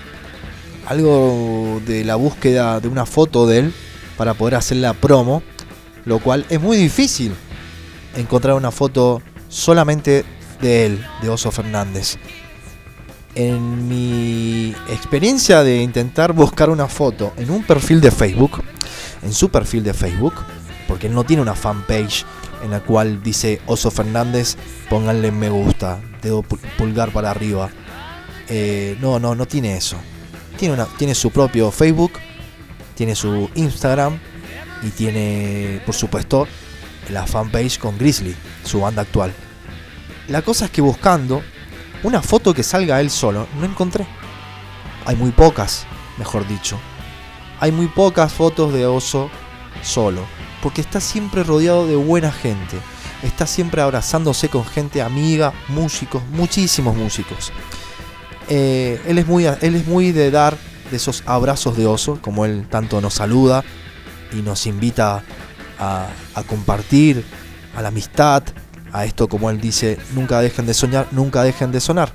algo de la búsqueda de una foto de él para poder hacer la promo, lo cual es muy difícil encontrar una foto solamente de él, de Oso Fernández. En mi experiencia de intentar buscar una foto en un perfil de Facebook, en su perfil de Facebook, porque él no tiene una fanpage en la cual dice Oso Fernández, pónganle me gusta, dedo pulgar para arriba. No tiene eso. Tiene su propio Facebook, tiene su Instagram y tiene, por supuesto, la fanpage con Grizzly, su banda actual. La cosa es que buscando una foto que salga él solo, no encontré. Hay muy pocas, mejor dicho. Hay muy pocas fotos de Oso solo, porque está siempre rodeado de buena gente. Está siempre abrazándose con gente amiga, músicos, muchísimos músicos. Él es muy de dar de esos abrazos de Oso, como él tanto nos saluda y nos invita a compartir, a la amistad, a esto, como él dice, nunca dejen de soñar, nunca dejen de sonar.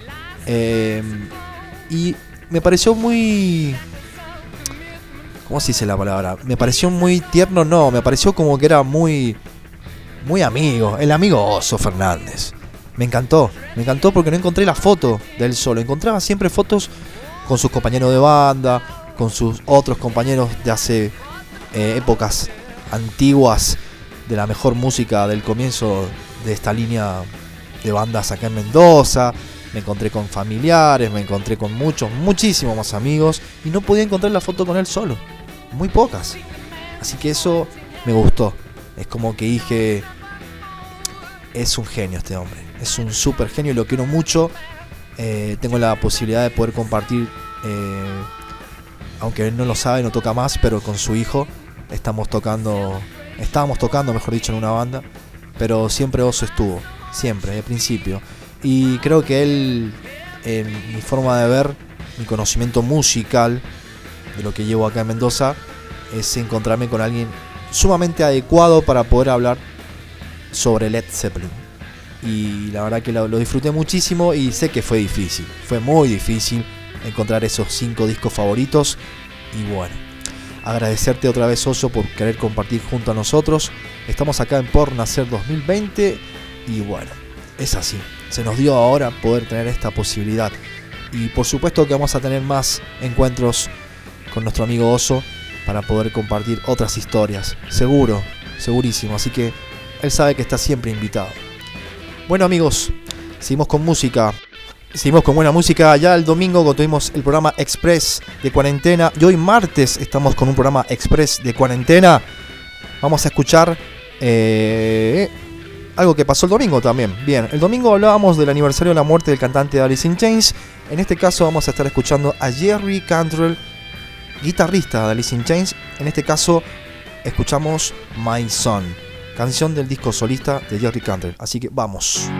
Y me pareció muy... ¿Cómo se dice la palabra? Me pareció muy tierno, no, me pareció como que era muy amigo, el amigo Oso Fernández. Me encantó porque no encontré la foto de él solo, encontraba siempre fotos con sus compañeros de banda, con sus otros compañeros de hace épocas antiguas, de la mejor música del comienzo de esta línea de bandas acá en Mendoza. Me encontré con familiares, me encontré con muchísimos más amigos, y no podía encontrar la foto con él solo, muy pocas. Así que eso me gustó. Es como que dije, es un genio este hombre, es un súper genio y lo quiero mucho. Tengo la posibilidad de poder compartir, aunque él no lo sabe, no toca más, pero con su hijo estábamos tocando, mejor dicho, en una banda, pero siempre Oso estuvo, siempre, de principio. Y creo que él, en mi forma de ver, mi conocimiento musical de lo que llevo acá en Mendoza, es encontrarme con alguien sumamente adecuado para poder hablar sobre Led Zeppelin. Y la verdad que lo disfruté muchísimo y sé que fue muy difícil encontrar esos 5 discos favoritos. Y bueno, agradecerte otra vez, Oso, por querer compartir junto a nosotros. Estamos acá en Por Nacer 2020 y bueno, es así, se nos dio ahora poder tener esta posibilidad. Y por supuesto que vamos a tener más encuentros con nuestro amigo Oso para poder compartir otras historias, segurísimo, así que él sabe que está siempre invitado. Bueno, amigos, seguimos con música, seguimos con buena música. Ya el domingo tuvimos el programa Express de cuarentena y hoy martes estamos con un programa Express de cuarentena. Vamos a escuchar algo que pasó el domingo también. Bien, el domingo hablábamos del aniversario de la muerte del cantante Alice in Chains. En este caso vamos a estar escuchando a Jerry Cantrell, guitarrista de Alice in Chains. En este caso escuchamos My Son, canción del disco solista de Jerry Cantrell. Así que vamos.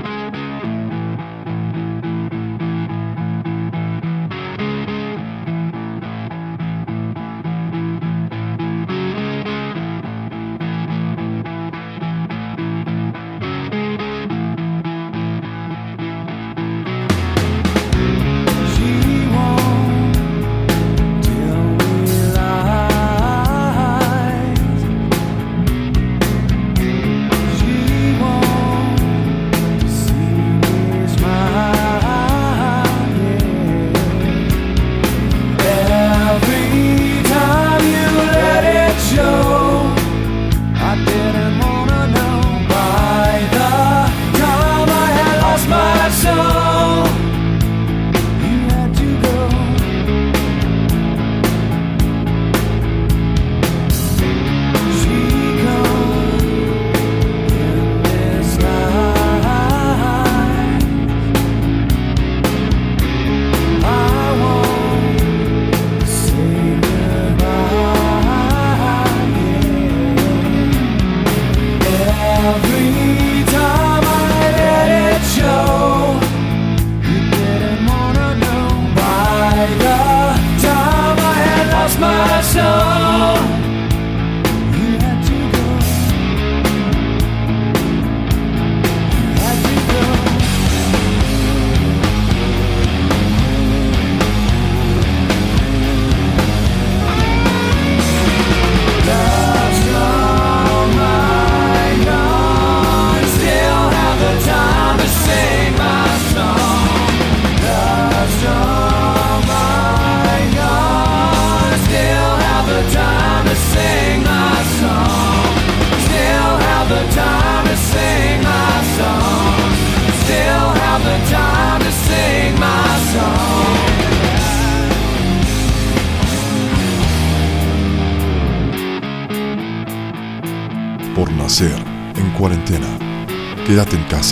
Por Nacer en cuarentena. Quédate en casa.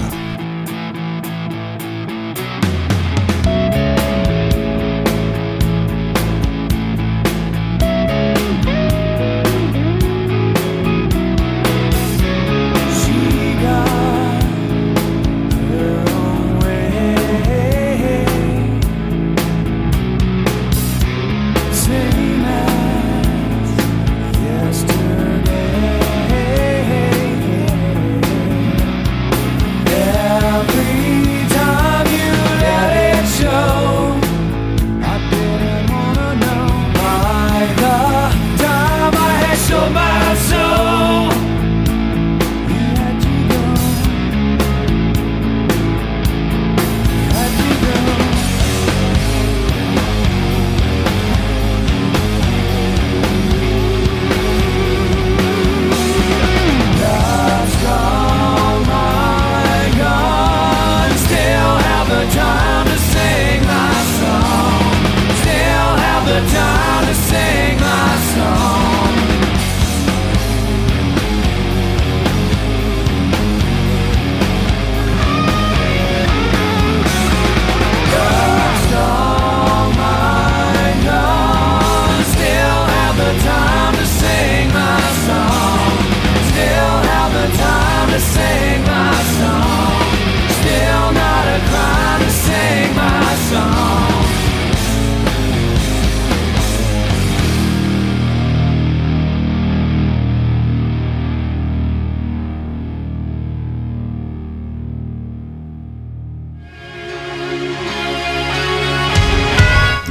Yeah.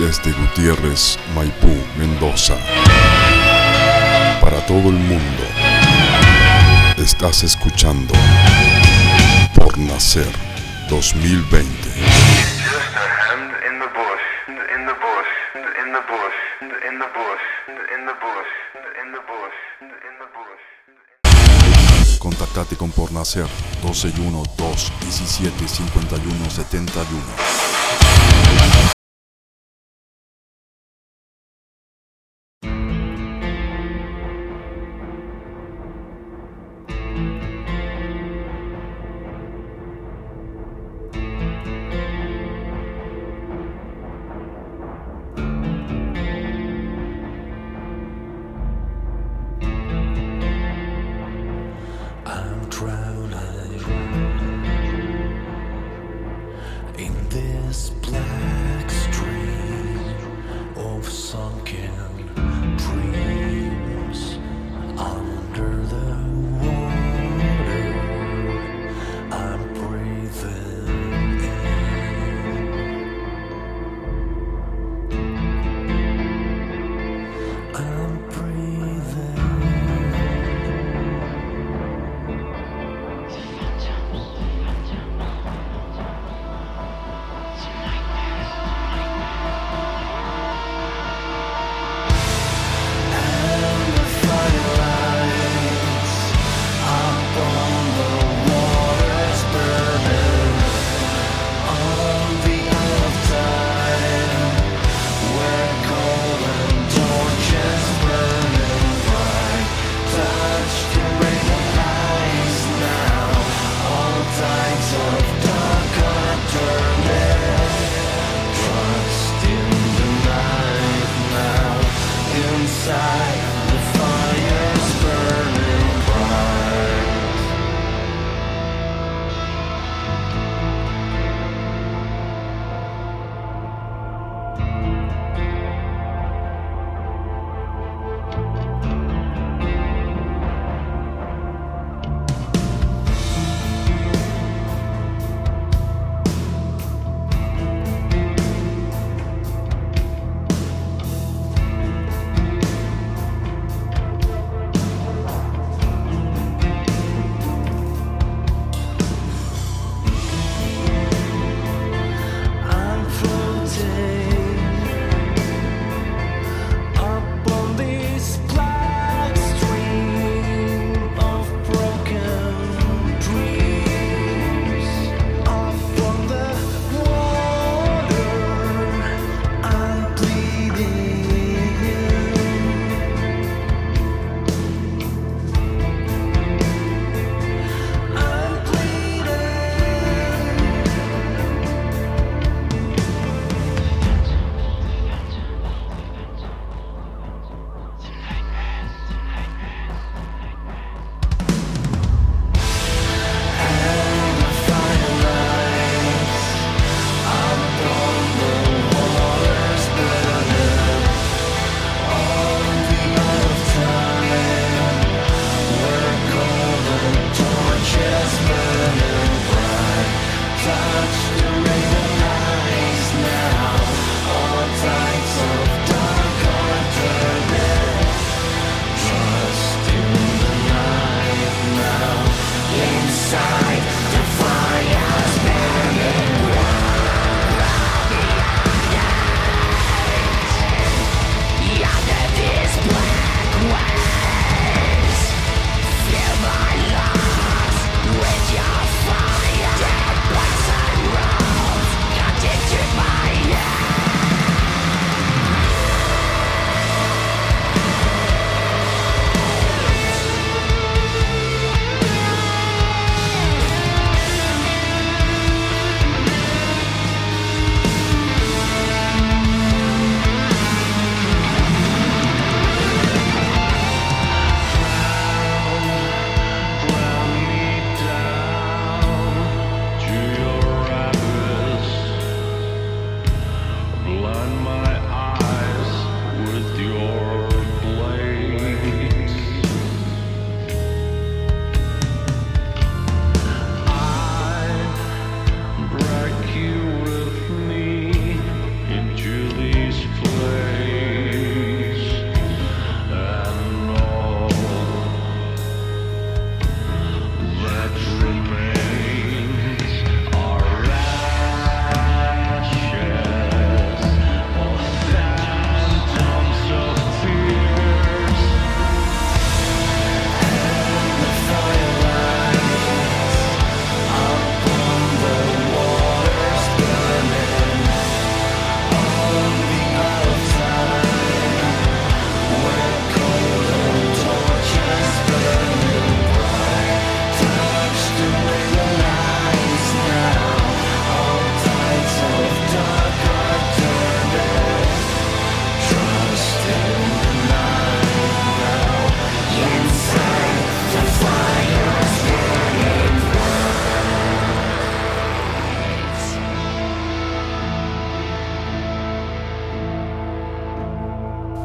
Desde Gutiérrez, Maipú, Mendoza. Para todo el mundo. Estás escuchando Por Nacer 2020. Contactate con Por Nacer 1212-175171. Tonight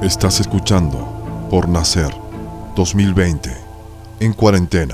Estás escuchando Por Nacer 2020 en cuarentena.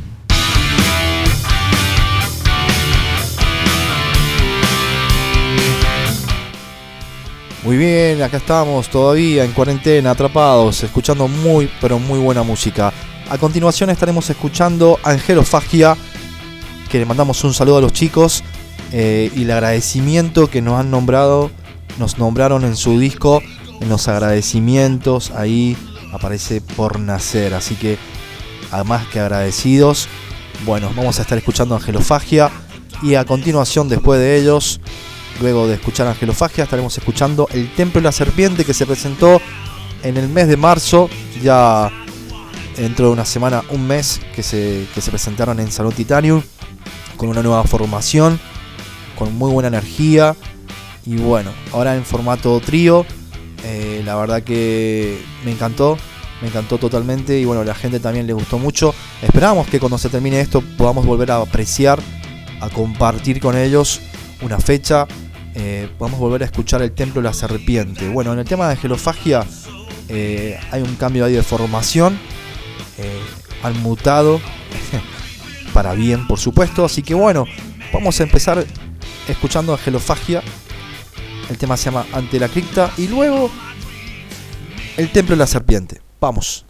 Muy bien, acá estamos todavía en cuarentena, atrapados, escuchando muy, pero muy buena música. A continuación estaremos escuchando Angelofagia, que le mandamos un saludo a los chicos y el agradecimiento que nos nombraron en su disco. En los agradecimientos ahí aparece Por Nacer, así que además que agradecidos. Bueno, vamos a estar escuchando Angelofagia y a continuación, después de ellos, luego de escuchar Angelofagia, estaremos escuchando El Templo de la Serpiente, que se presentó en el mes de marzo, ya dentro de una semana, un mes, que se presentaron en Salón Titanium con una nueva formación, con muy buena energía y bueno, ahora en formato trío. La verdad que me encantó totalmente y bueno, la gente también le gustó mucho. Esperamos que cuando se termine esto podamos volver a apreciar, a compartir con ellos una fecha, podamos volver a escuchar El Templo de la Serpiente. Bueno, en el tema de Angelofagia hay un cambio ahí de formación, han mutado para bien, por supuesto, así que bueno, vamos a empezar escuchando Angelofagia. El tema se llama Ante la Cripta y luego El Templo de la Serpiente. Vamos.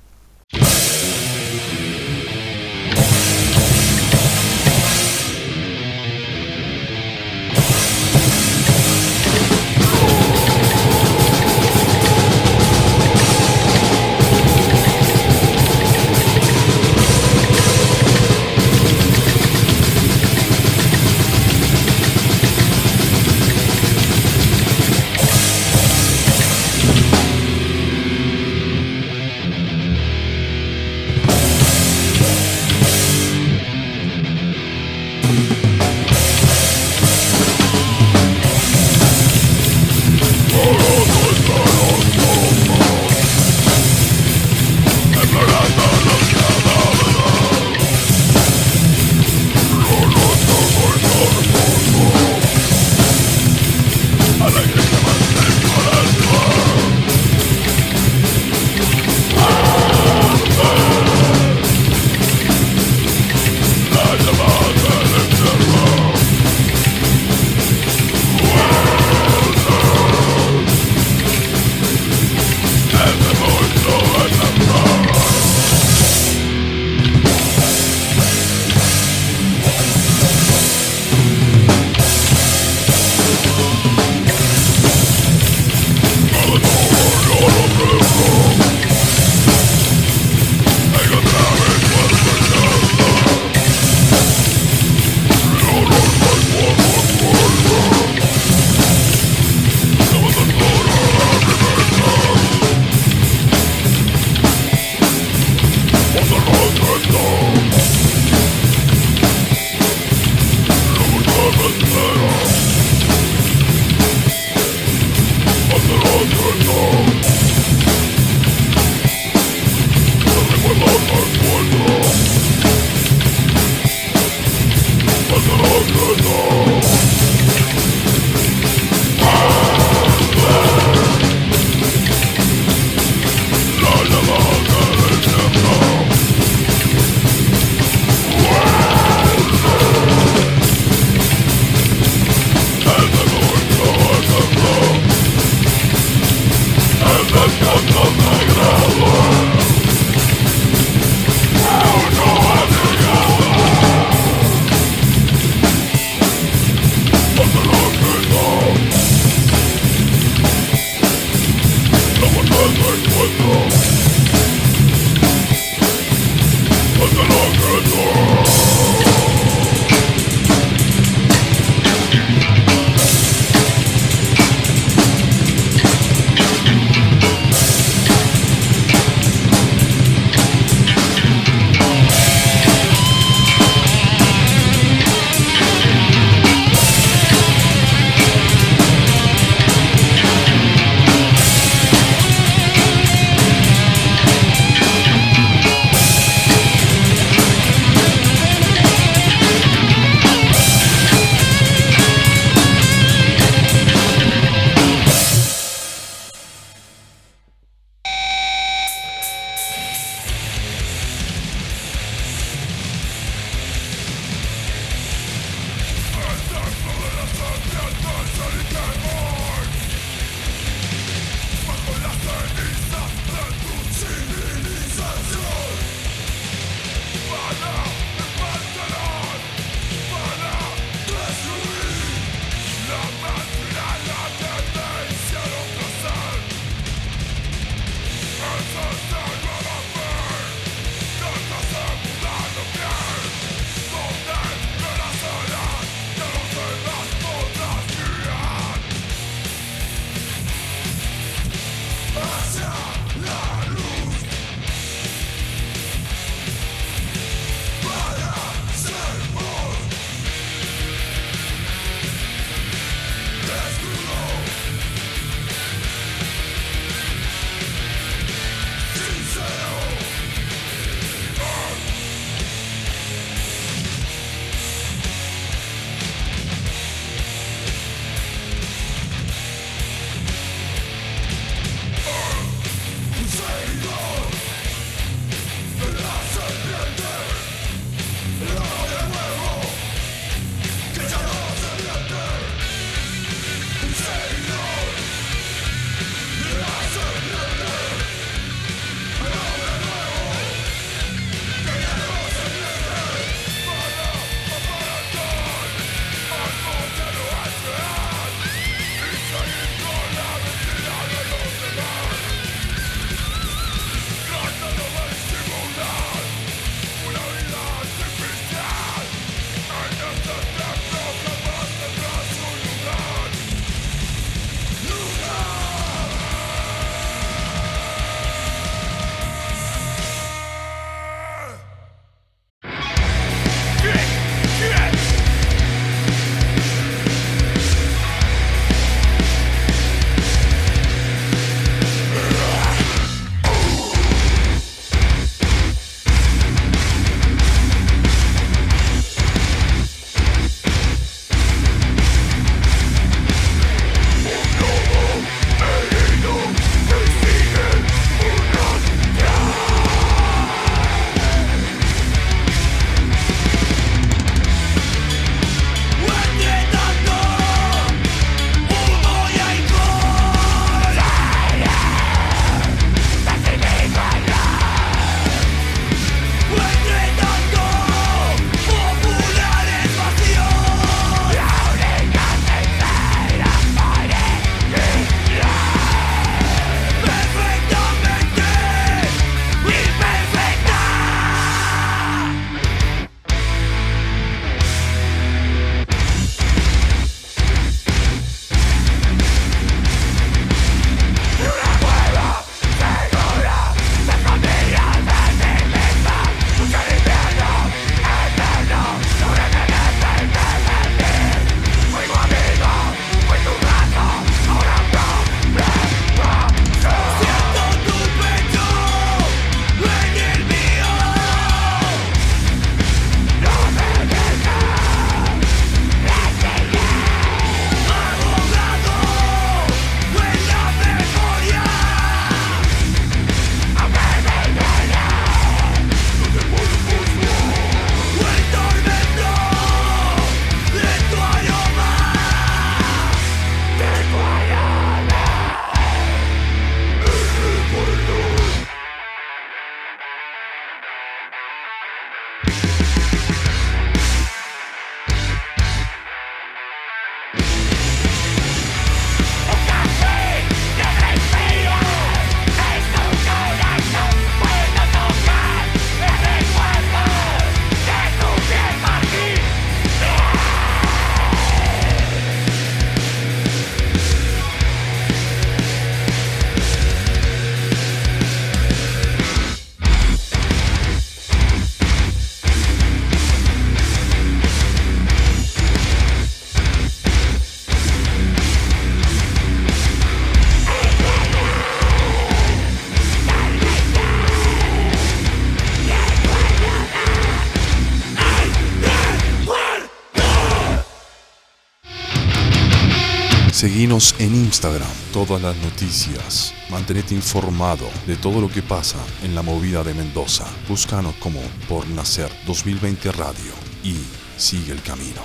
Seguinos en Instagram, todas las noticias. Mantenete informado de todo lo que pasa en la movida de Mendoza. Búscanos como Por Nacer 2020 Radio y sigue el camino.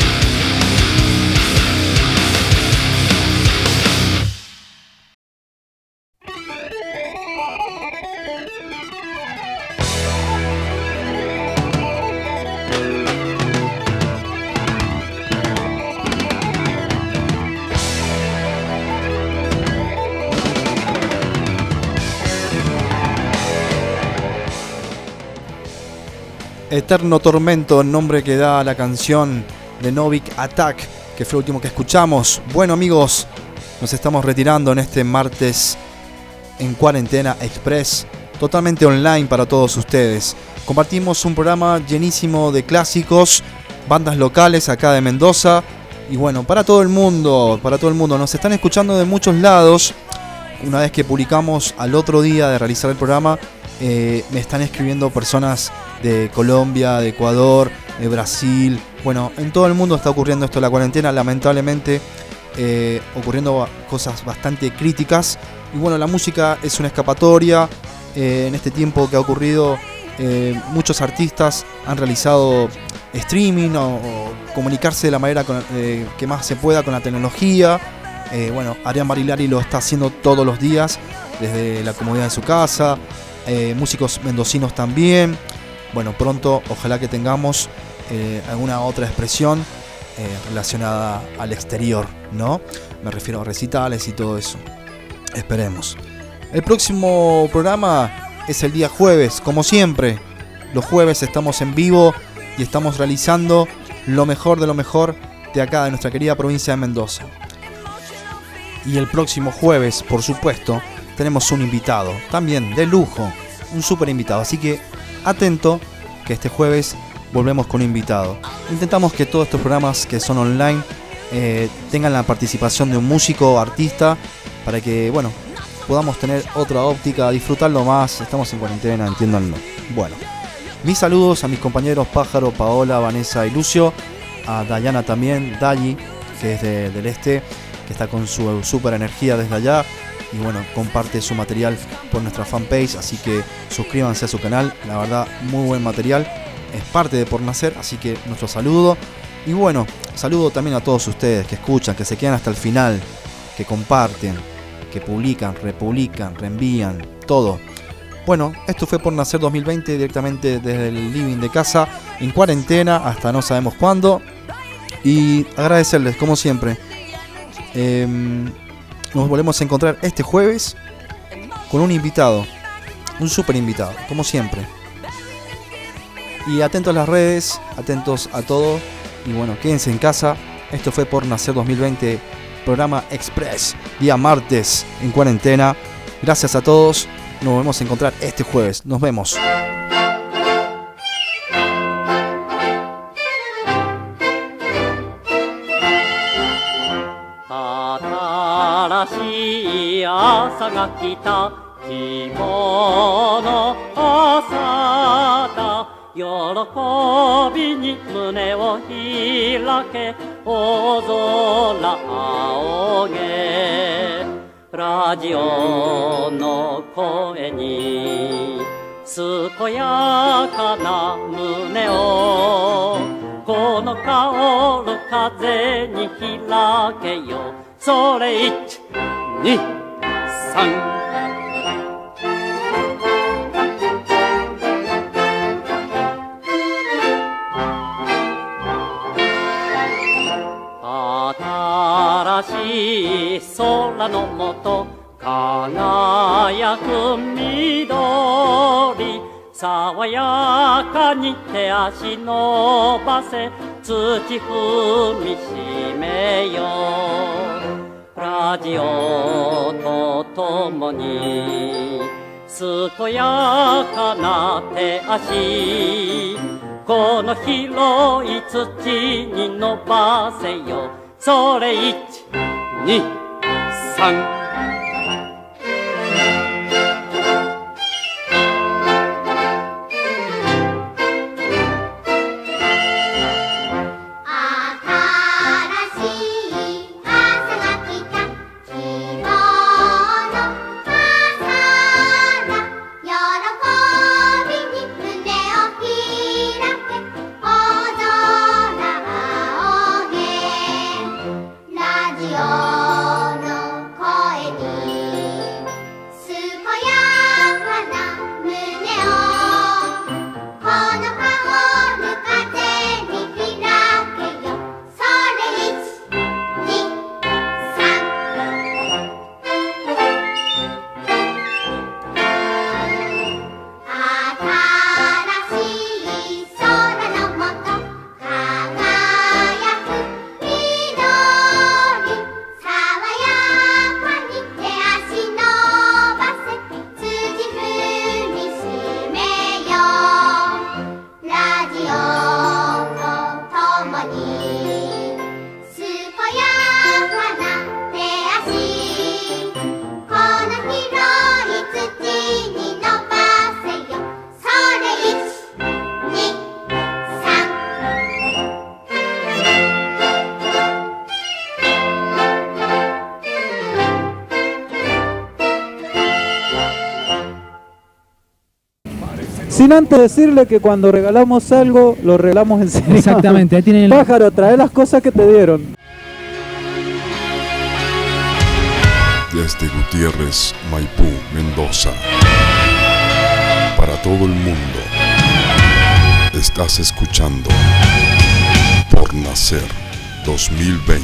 Eterno Tormento, el nombre que da a la canción de Novik Attack, que fue el último que escuchamos. Bueno amigos, nos estamos retirando en este martes en Cuarentena Express, totalmente online para todos ustedes. Compartimos un programa llenísimo de clásicos, bandas locales acá de Mendoza y bueno, para todo el mundo, nos están escuchando de muchos lados. Una vez que publicamos al otro día de realizar el programa, me están escribiendo personas de Colombia, de Ecuador, de Brasil. Bueno, en todo el mundo está ocurriendo esto de la cuarentena, lamentablemente ocurriendo cosas bastante críticas. Y bueno, la música es una escapatoria. En este tiempo que ha ocurrido, muchos artistas han realizado streaming o comunicarse de la manera que más se pueda con la tecnología. Bueno, Adrián Barilari lo está haciendo todos los días desde la comodidad de su casa. Músicos mendocinos también. Bueno, pronto ojalá que tengamos alguna otra expresión relacionada al exterior, ¿no? Me refiero a recitales y todo eso. Esperemos. El próximo programa es el día jueves, como siempre. Los jueves estamos en vivo y estamos realizando lo mejor de lo mejor de acá, de nuestra querida provincia de Mendoza. Y el próximo jueves, por supuesto, tenemos un invitado, también de lujo, un súper invitado. Así que atento, que este jueves volvemos con un invitado. Intentamos que todos estos programas que son online tengan la participación de un músico o artista, para que, bueno, podamos tener otra óptica, disfrutarlo más. Estamos en cuarentena, entiéndanlo. Bueno, mis saludos a mis compañeros Pájaro, Paola, Vanessa y Lucio, a Dayana también, Dayi, que es del este, que está con su super energía desde allá y bueno, comparte su material por nuestra fanpage, así que suscríbanse a su canal, la verdad, muy buen material, es parte de Por Nacer, así que nuestro saludo. Y bueno, saludo también a todos ustedes que escuchan, que se quedan hasta el final, que comparten, que publican, republican, reenvían, todo. Bueno, esto fue Por Nacer 2020 directamente desde el living de casa, en cuarentena, hasta no sabemos cuándo. Y agradecerles, como siempre. Nos volvemos a encontrar este jueves con un invitado, un super invitado, como siempre. Y atentos a las redes, atentos a todo. Y bueno, quédense en casa. Esto fue Por Nacer 2020, programa Express, día martes en cuarentena. Gracias a todos. Nos volvemos a encontrar este jueves. Nos vemos. 新しい朝が来た希望の朝だ喜びに胸を開け大空仰げラジオの声に健やかな胸をこの香る風に開けよそれ1、2、3新しい空の下輝く緑爽やかに手足伸ばせ土踏みしめよラジオとともに健やかな手足この広い土に伸ばせよそれ1、2、3 Sin antes decirle que cuando regalamos algo, lo regalamos en serio. Exactamente, ahí tienen el... Pájaro, trae las cosas que te dieron. Desde Gutiérrez, Maipú, Mendoza. Para todo el mundo. Estás escuchando Por Nacer 2020.